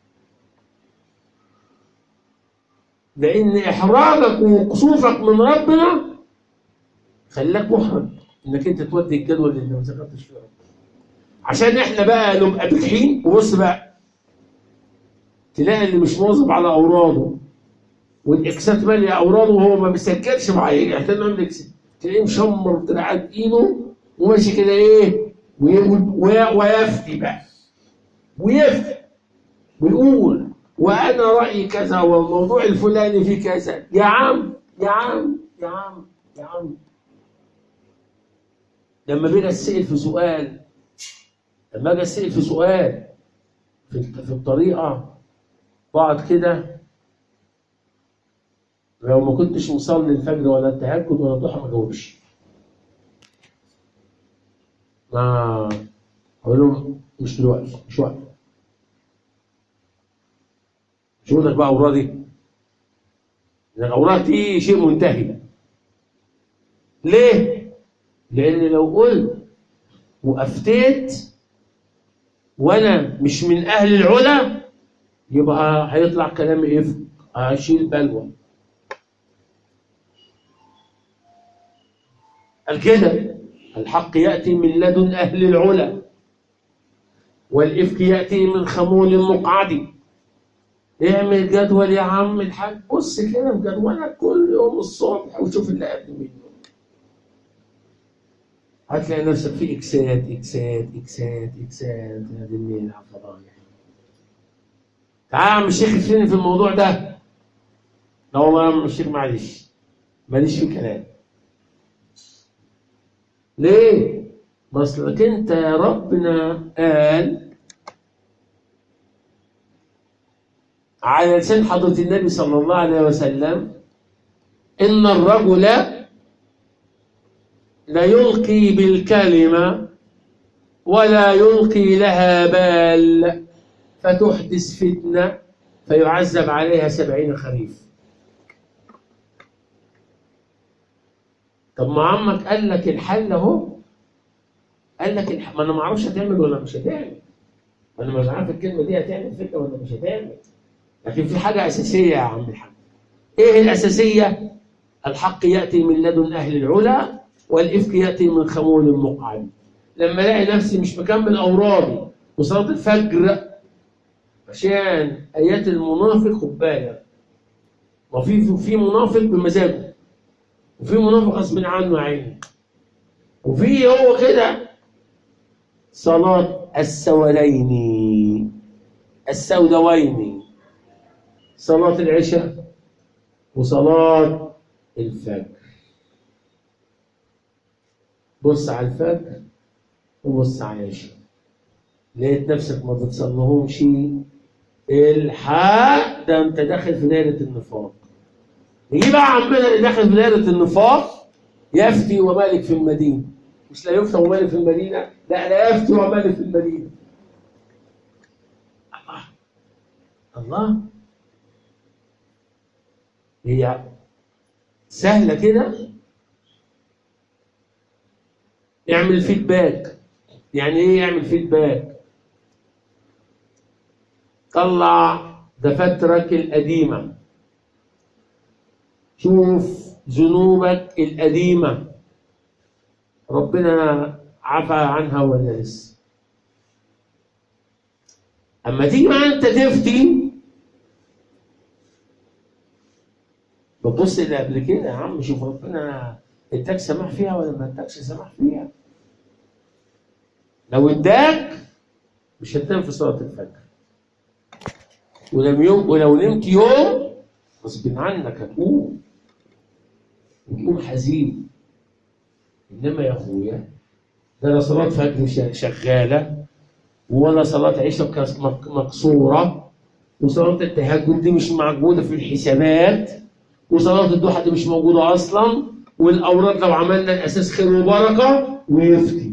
لان احراجك وكسوفك من ربنا خلاك محرج انك انت تودي الجدول اللي ما ذكرتش فيه ربنا. عشان احنا بقى نبقى بجحين. وبص بقى تلاقي اللي مش مواظب على اوراده والاكسات ماليه اوراده وهو ما بيسجلش معايا، يحتاج نعمل اكسات، تلاقيه مشمر دراعات ايده وماشي كده ايه ويفتي بقى ويفتي ويقول وانا رايي كذا والموضوع الفلاني فيه كذا. يا عم يا عم يا عم يا عم لما بيجي اسال في سؤال لما اجي اسال في سؤال في في الطريقه بقعد كده، لو ما كنتش مصلي الفجر ولا التهجد ولا الضحى ما جاوبش. ما اقول لهم مش دلوقتي، مش وقت. مش هقول لك بقى اورادي، الاوراق دي شيء منتهي. ليه؟ لان لو قلت وافتيت وانا مش من اهل العلا يبقى هيطلع كلامي افك، هشيل بلوى. قال كده الحق ياتي من لدن اهل العلا والافك ياتي من خمول مقعد. اعمل جدول يا عم الحاج، بص كده في جدولك كل يوم الصبح وشوف اللي قبل منه، هتلاقي نفسك في اكسات اكسات اكسات اكسات. هذه الليله على الفضايح. تعال يا عم الشيخ افهمني في الموضوع ده. لا والله يا عم الشيخ معلش ماليش في كلام. ليه؟ اصلك انت يا ربنا قال على لسان حضرة النبي صلى الله عليه وسلم إن الرجل لا يلقي بالكلمة ولا يلقي لها بال فتحدث فتنة فيعذب عليها سبعين خريف. طب ما عمك قال لك الحل اهو، قال لك الح... ما انا ما اعرفش هتعمل ولا مش هتعمل، انا مش عارف الكلمه دي هتعمل فتنه ولا مش هتعمل، لكن في حاجه اساسيه يا عم الحاج. ايه الاساسيه؟ الحق ياتي من لدن اهل العلا والافك ياتي من خمول مقعد. لما الاقي نفسي مش مكمل اورادي وصلاه الفجر عشان ايات المنافق، خد بالك، ما في في منافق بمزاجه وفي منافق غصب عنه عيني، وفي هو كده صلاة السولين السودوين، صلاة العشاء وصلاة الفجر. بص على الفجر وبص على العشاء، لقيت نفسك ما بتصليهمش، الحق ده انت داخل في دايرة النفاق. يجي بقى عمنا اللي داخل في دايرة النفاق يفتي ومالك في المدينة، مش لا يفتى ومالي في المدينة، لا لا يفتي ومالي في المدينة. الله الله، هي سهلة كده. اعمل فيدباك. يعني ايه يعمل فيدباك؟ طلع دفاترك القديمة، شوف ذنوبك القديمة ربنا عفى عنها ولا لسه. اما تيجي معانا انت تفتي بتبص اللي قبل كده، يا عم شوف ربنا اداك سماح فيها ولا ما اداكش سماح فيها. لو اداك مش هتنام في صلاة الفجر، ولم يوم ولو نمت يوم غصب عنك هتقوم وتقوم حزين. انما يا اخويا ده لا صلاة فجر شغالة ولا صلاة عشاء مكسورة، وصلاة التهجد دي مش موجودة في الحسابات، وصلاة الضحى دي مش موجودة أصلا، والأوراد لو عملنا الأساس خير وبركة ويفتي.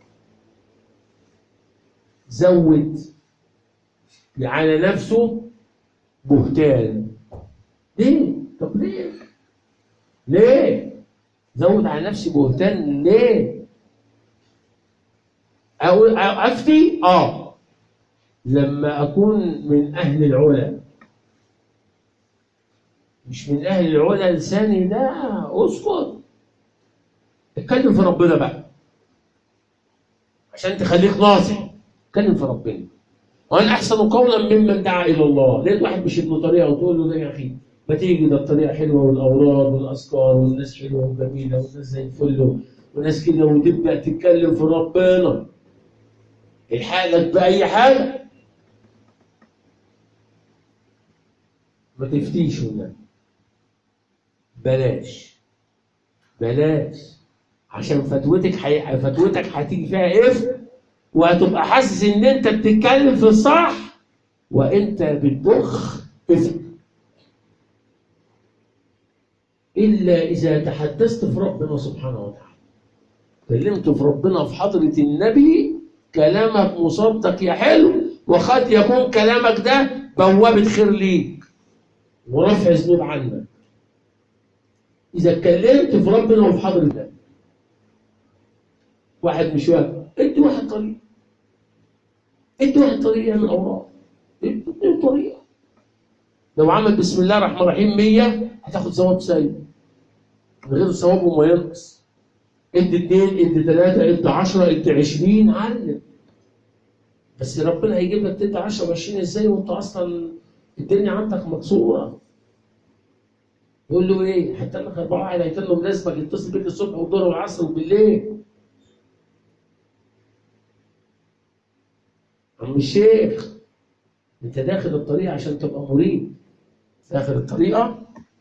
زود على نفسه بهتان. ليه؟ طب ليه؟ ليه؟ زود على نفسي بهتان ليه؟ أو أفتي؟ آه لما أكون من أهل العلا. مش من أهل العلا لساني ده اسكت. اتكلم في ربنا بقى عشان تخليك ناصح. اتكلم في ربنا. وأنا أحسن قولا ممن دعا إلى الله. لقيت واحد مش ابن طريقة وتقول له ده يا أخي ما تيجي، ده الطريقة حلوة والأوراد والأذكار والناس حلوة وجميلة والناس زي الفل وناس كده، وتبدأ تتكلم في ربنا الحالك بأي حاجة. ما تفتيش هنا، بلاش بلاش، عشان فتوتك حي... فتوتك هتيجي فيها إفك، وهتبقى حاسس إن أنت بتتكلم في الصح وأنت بتبخ إفك. إلا إذا تحدثت في ربنا سبحانه وتعالى، كلمت في ربنا في حضرة النبي، كلامك مصدق يا حلو، وقد يكون كلامك ده بوابة خير ليك ورفع ذنوب عنك. إذا اتكلمت في ربنا وفي حضرة النبي. واحد مش واحد، ادي واحد طريق، ادي واحد طريق يعمل أوراق، ادي طريقة. لو عمل بسم الله الرحمن الرحيم مية هتاخد ثواب سيد من غير ثوابه ما ينقص. ادي اتنين، ادي تلاتة، ادي عشرة، ادي عشرين، علم. بس ربنا هيجيب لك تدي عشرة وعشرين ازاي وانت اصلا الدنيا عندك مكسوره؟ يقول له ايه؟ حتى لك اربعه واحد هيتم له ملازمك يتصل بيك الصبح والظهر والعصر وبالليل. عم الشيخ انت داخل الطريقه عشان تبقى مريد، داخل الطريقه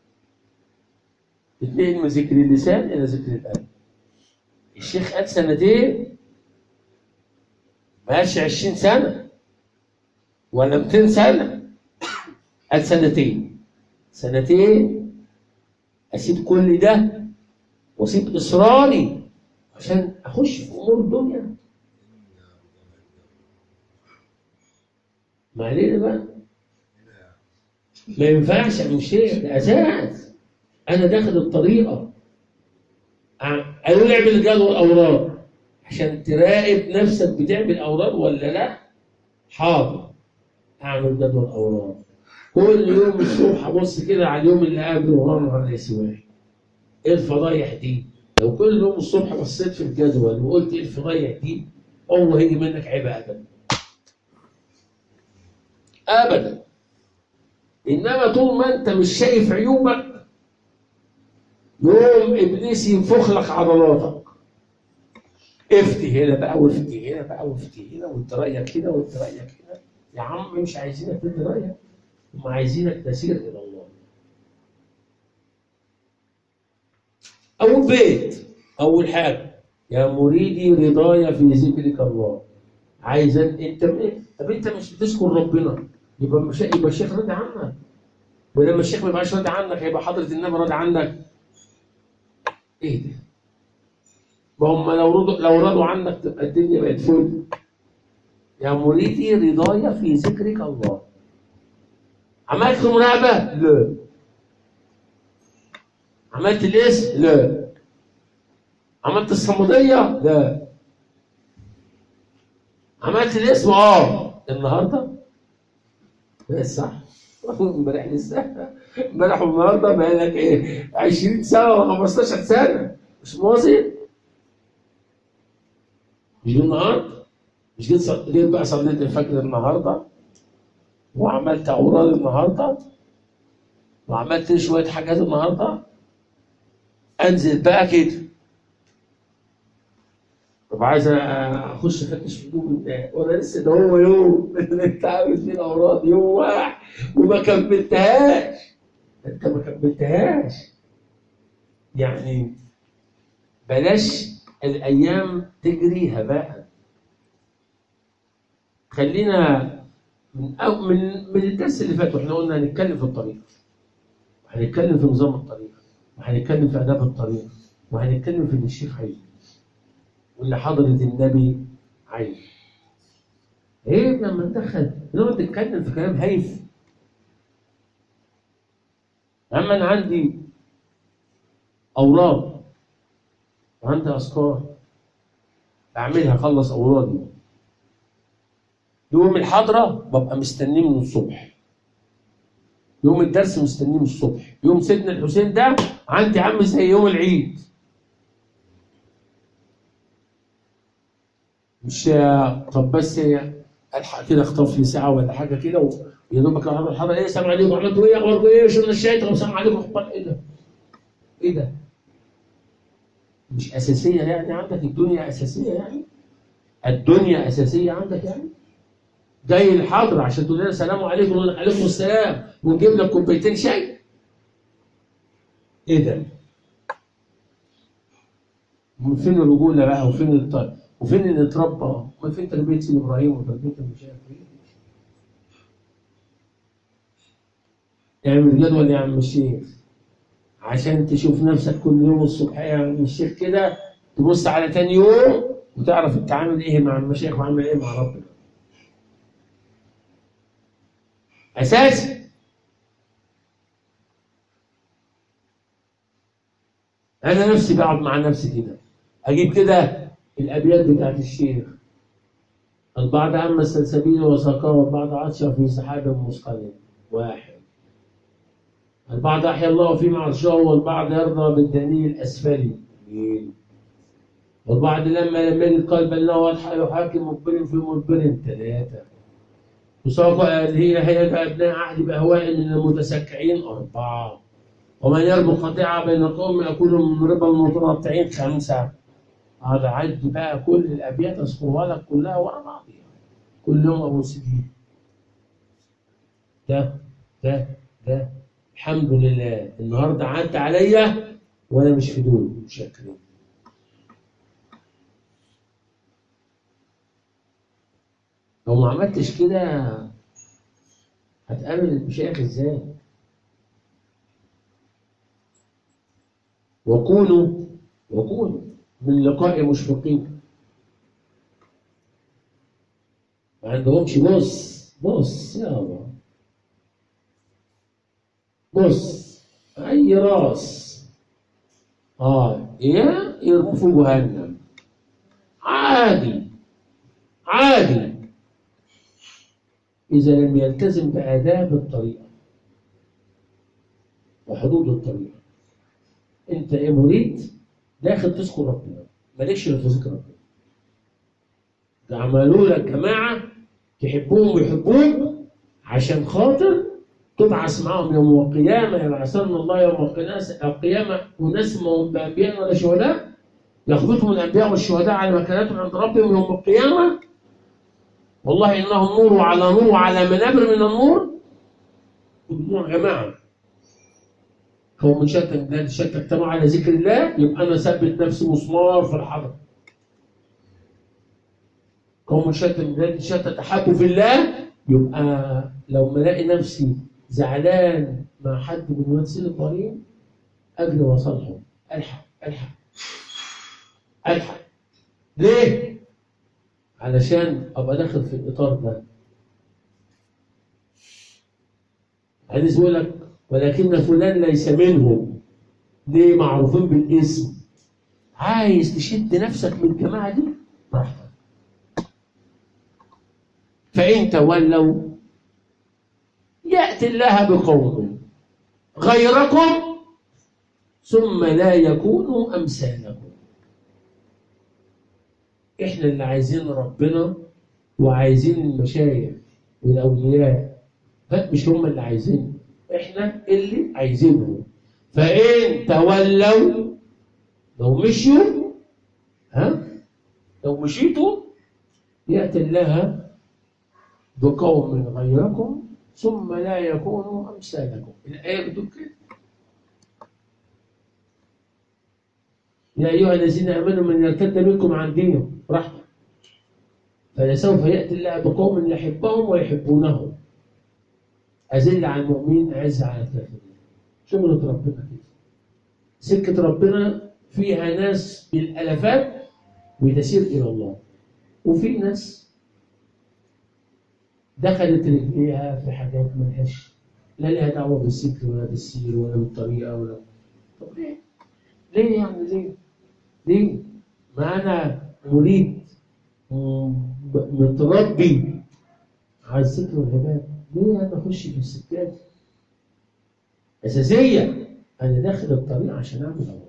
تتنقل من ذكر اللسان الى ذكر القلب. الشيخ قال سنتين، ما قالش عشرين سنه ولا مئتين سنه، قال سنتين. سنتين اسيب كل ده واسيب اصراري عشان اخش في امور الدنيا؟ ما علينا بقى، ما ينفعش يا شيخ، ده اساس. انا داخل الطريقه، قالوا لي اعمل جدول اوراد عشان تراقب نفسك بتعمل اوراد ولا لا. حاضر اعمل جدول اوراد، كل يوم الصبح ابص كده على اليوم اللي قبله وهو يسوي ايه الفضايح دي. لو كل يوم الصبح بصيت في الجدول وقلت ايه الفضايح دي، الله هيجي منك عيب ابدا ابدا. انما طول ما انت مش شايف عيوبك يوم ابليس ينفخ لك عضلاتك. افتي هنا بقى وافتي هنا بقى وافتي هنا، وانت رايك هنا وانت رايك هنا. يا عم مش عايزينك تدي رايك، هم عايزينك تسير الى الله. اول بيت، اول حاجه يا مريدي رضايا في ذكرك الله. عايز انت ايه؟ طب انت مش بتذكر ربنا يبقى مش يبقى الشيخ راضي عنك، ولما الشيخ ما يبقاش راضي عنك هيبقى حضره النبي راضي عنك. ايه ده؟ ما هم لو رضوا لو رضوا عنك تبقى الدنيا بقت فل. يا مريدي رضايا في ذكرك الله. عملت المراقبة؟ لا. عملت الاسم؟ لا. عملت الصمودية؟ لا. عملت الاسم؟ اه. النهارده؟ بس صح. امبارح لسه امبارح والنهارده بقى لك ايه؟ عشرين سنة ولا خمستاشر سنة مش مواظب. مش جه النهارده؟ مش جيت صل... جيت بقى صليت الفجر النهارده وعملت اوراد النهارده وعملت شويه حاجات النهارده. انزل بقى كده. طب عايز اخش افتش في هدوم الناس وانا لسه ده هو يوم اللي انت عامل فيه الاوراد يوم واحد وما كملتهاش. انت ما كملتهاش. يعني بلاش الايام تجري هباء. خلينا من أو من من الدرس اللي فات واحنا قلنا هنتكلم في الطريق، وهنتكلم في نظام الطريق، وهنتكلم في آداب الطريق، وهنتكلم في اللي الشيخ عايزه واللي حضرة النبي عايزه. ايه لما ندخل نقعد نتكلم في كلام هايف؟ اما انا عندي اوراد وعندي اذكار بعملها، اخلص اورادي يوم الحضره ببقى مستنيه من الصبح، يوم الدرس مستنيه من الصبح، يوم سيدنا الحسين ده عندي عامل زي يوم العيد. مش طب بس الحق كده اخطف لي ساعه ولا حاجه كده ويا دوبك اروح الحضره. ايه السلام عليكم عملتوا ايه اخباركم ايه شربنا الشاي طب السلام عليكم اخبار ايه ده؟ ايه ده؟ مش اساسيه يعني عندك الدنيا اساسيه يعني؟ الدنيا اساسيه عندك يعني؟ جاي الحضره عشان تقول لنا السلام عليكم ونقول لك عليكم السلام ونجيب لك كوبايتين شاي؟ ايه ده؟ فين الرجوله بقى وفين الطرب وفين اللي اتربى وفين تربيه سيدنا ابراهيم وتربيه المشايخ؟ اعمل جدول يا عم الشيخ عشان تشوف نفسك كل يوم الصبح يا عم الشيخ كده، تبص على تاني يوم وتعرف انت عامل ايه مع المشايخ وعامل ايه مع ربنا. اساسي. انا نفسي بقعد مع نفسي كده اجيب كده الابيات بتاعت الشيخ. البعض اما السلسبيل وساقاه والبعض عطش في سحاب مثقل واحد. البعض احيا الله في عرشه والبعض يرضى بالدنيء الاسفلي. والبعض لما لم يجد قلبا له يحاكم مقبل في مدبر. ثلاثه. وساق هي هي ابناء عهد باهواء من المتسكعين. اربعه. ومن يربو قطيعه بين القوم يكون من ربا المتنطعين. خمسه. هذا عد بقى كل الابيات اذكرها لك كلها ورا بعضها كل يوم ابو سيدي. ده ده ده الحمد لله النهارده عدى عليا وانا مش في دول شاكرين. لو ما عملتش كده هتقابل المشايخ ازاي؟ وكونوا وكونوا من لقاء مشفقين. ما عندهمش بص بص يابا بص اي راس اه ايه يرموا في جهنم عادي عادي اذا لم يلتزم باداب الطريقه وحدود الطريقه. انت ايه مريد داخل تذكر ربنا مالكش الا في ذكر ربنا. ده عملوا لك جماعه تحبهم ويحبوك عشان خاطر تبعث معهم يوم القيامه. يبعثن الله يوم القيامه وناس ما بانبياء ولا شهداء ياخذهم الانبياء والشهداء على مكانتهم عند ربهم يوم القيامه. والله انهم نور على نور على منابر من النور. يا جماعه قوم شتى من اهل شتى اجتمعوا على ذكر الله يبقى انا ثبت نفسي مسمار في الحضر. قوم شتى من اهل شتى تحابوا في الله يبقى لو ما الاقي نفسي زعلان مع حد من ولاد سيد ابراهيم اجري واصالحه. الحق الحق اضحك. ليه؟ علشان ابقى داخل في الاطار ده. عايز يقول لك ولكن فلان ليس منهم. ليه؟ معروفين بالاسم. عايز تشد نفسك من الجماعه دي براحتك. فان تولوا ياتي الله بقوم غيركم ثم لا يكونوا امثالكم. احنا اللي عايزين ربنا وعايزين المشايخ والاولياء، مش هم اللي عايزين، احنا اللي عايزينهم. فان تولوا، لو مشوا، ها لو مشيتوا ياتي الله بقوم غيركم ثم لا يكونوا امثالكم. الايه بتقول كده: يا ايها الذين امنوا من يرتد منكم عن دينه براحته فلسوف ياتي الله بقوم يحبهم ويحبونه اذل على المؤمنين اعز على الكافرين. شغلة ربنا كده. سكة ربنا فيها ناس بالالافات وتسير الى الله، وفي ناس دخلت رجليها في حاجات ملهاش لا لها دعوه بالذكر ولا بالسير ولا بالطريقه ولا. طب ليه؟ ليه يعني ليه؟ ليه؟ ما انا مريد متربي على الذكر والعباده، ليه انا اخش في السكات؟ اساسيه انا داخل الطريق عشان اعمل اول.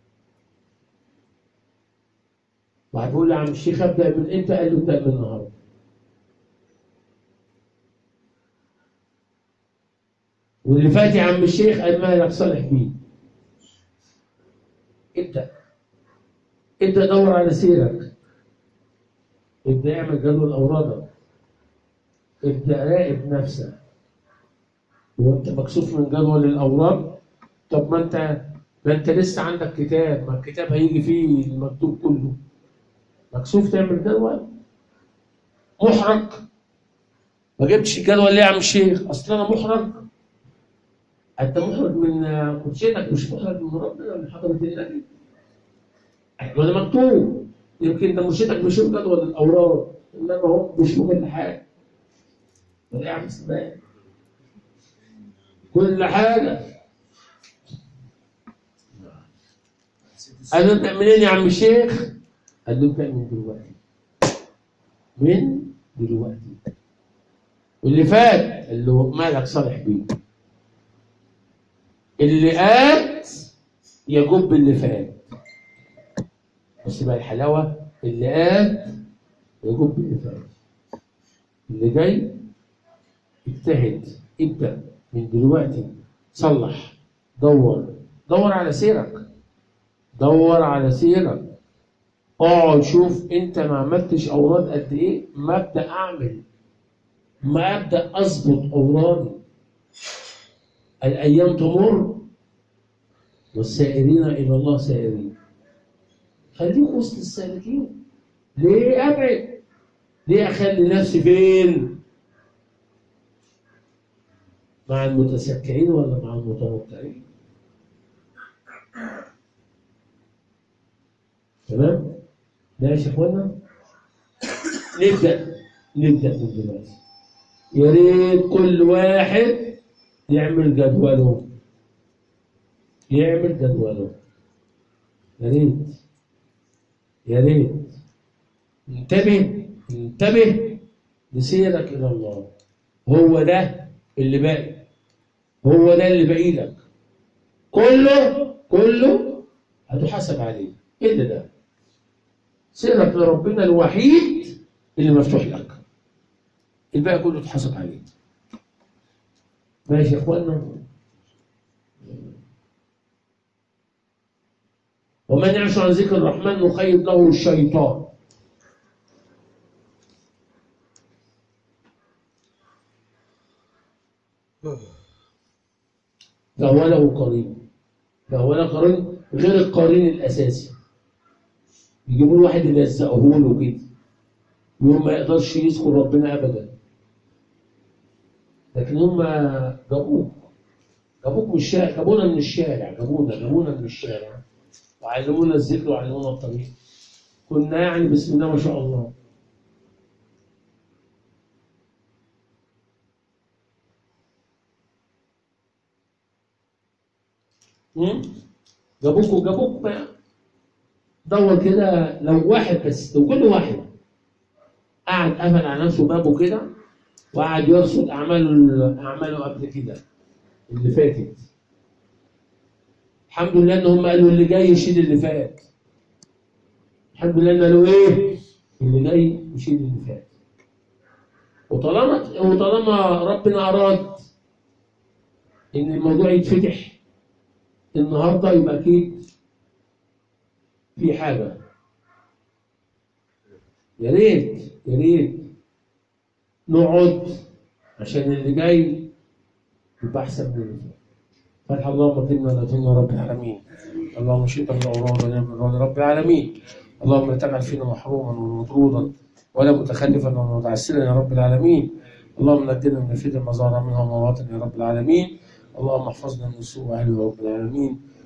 واحد بيقول لي يا عم الشيخ ابدا من امتى؟ قال له ابدا من النهارده. واللي فات يا عم الشيخ قال مالك صالح بيه. ابدا ابدا دور على سيرك، ابدا اعمل جدول اورادك، ابدا راقب نفسك. وانت مكسوف من جدول الاوراد؟ طب ما انت ما انت لسه عندك كتاب، ما الكتاب هيجي فيه المكتوب كله. مكسوف تعمل جدول؟ محرج؟ ما جبتش الجدول ليه يا عم الشيخ؟ اصل انا محرج. انت محرج من قدسيتك، مش محرج من ربنا من حضره النبي. ما ده مكتوب. يمكن ده مرشدك بيشوف جدول الاوراد، انما هو مش كل حاجه. ولا يا عم اسماعيل كل حاجه. قال له ابدا منين يا عم الشيخ؟ قال له ابدا من دلوقتي. من دلوقتي. واللي فات قال له مالك صالح بيه. اللي قات يجب اللي فات. بس بقى الحلاوه، اللي قات يجب اللي فات. اللي جاي اجتهد، ابدا من دلوقتي، صلح، دور دور على سيرك، دور على سيرك. اقعد شوف انت ما عملتش اوراد قد ايه، ما ابدا اعمل، ما ابدا اظبط اورادي. الايام تمر والسائرين الى الله سائرين. خليك وسط السالكين. ليه ابعد؟ ليه اخلي نفسي فين؟ مع المتسكعين ولا مع المتوقعين؟ تمام؟ ماشي يا اخوانا؟ نبدا نبدا من دلوقتي. يا ريت كل واحد يعمل جدوله، يعمل جدوله. يا ريت يا ريت انتبه انتبه لسيرك الى الله. هو ده اللي باقي، هو ده اللي باقي لك. كله كله هتحاسب عليه الا ده. سيرك لربنا الوحيد اللي مفتوح لك، الباقي كله تحاسب عليه. ماشي يا اخوانا؟ ومن يعش عن ذكر الرحمن نقيض له الشيطان فهو له قرين. فهو له قرين غير القرين الاساسي. يجيبوا له واحد يلزقه له كده يوم ما يقدرش يذكر ربنا ابدا. لكن هم جابوك جابوك من الشارع، جابونا من الشارع، جابونا جابونا من الشارع وعلمونا الذكر وعلمونا الطريق. كنا يعني بسم الله ما شاء الله. امم جابوكوا جابوك بقى. دور كده لو واحد بس، لو كل واحد قعد قفل على نفسه بابه كده وقعد يرصد اعماله اعماله قبل كده اللي فاتت. الحمد لله ان هم قالوا اللي جاي يشيل اللي فات. الحمد لله ان قالوا ايه؟ اللي جاي يشيل اللي فات. وطالما وطالما ربنا اراد ان الموضوع يتفتح النهارده يبقى اكيد في حاجه. يا ريت يا ريت نقعد عشان اللي جاي يبقى احسن من اللي فات. فتح اللهم كلمة لا تنيا رب العالمين. اللهم شئت من اوراد ونعم من رب العالمين. اللهم لا تجعل فينا محروما ومطرودا ولا متخلفا ولا متعسرا يا رب العالمين. اللهم نجنا من الفتن ما ظهر منها وما بطن يا رب العالمين. اللهم احفظنا من السوء واهله يا رب العالمين.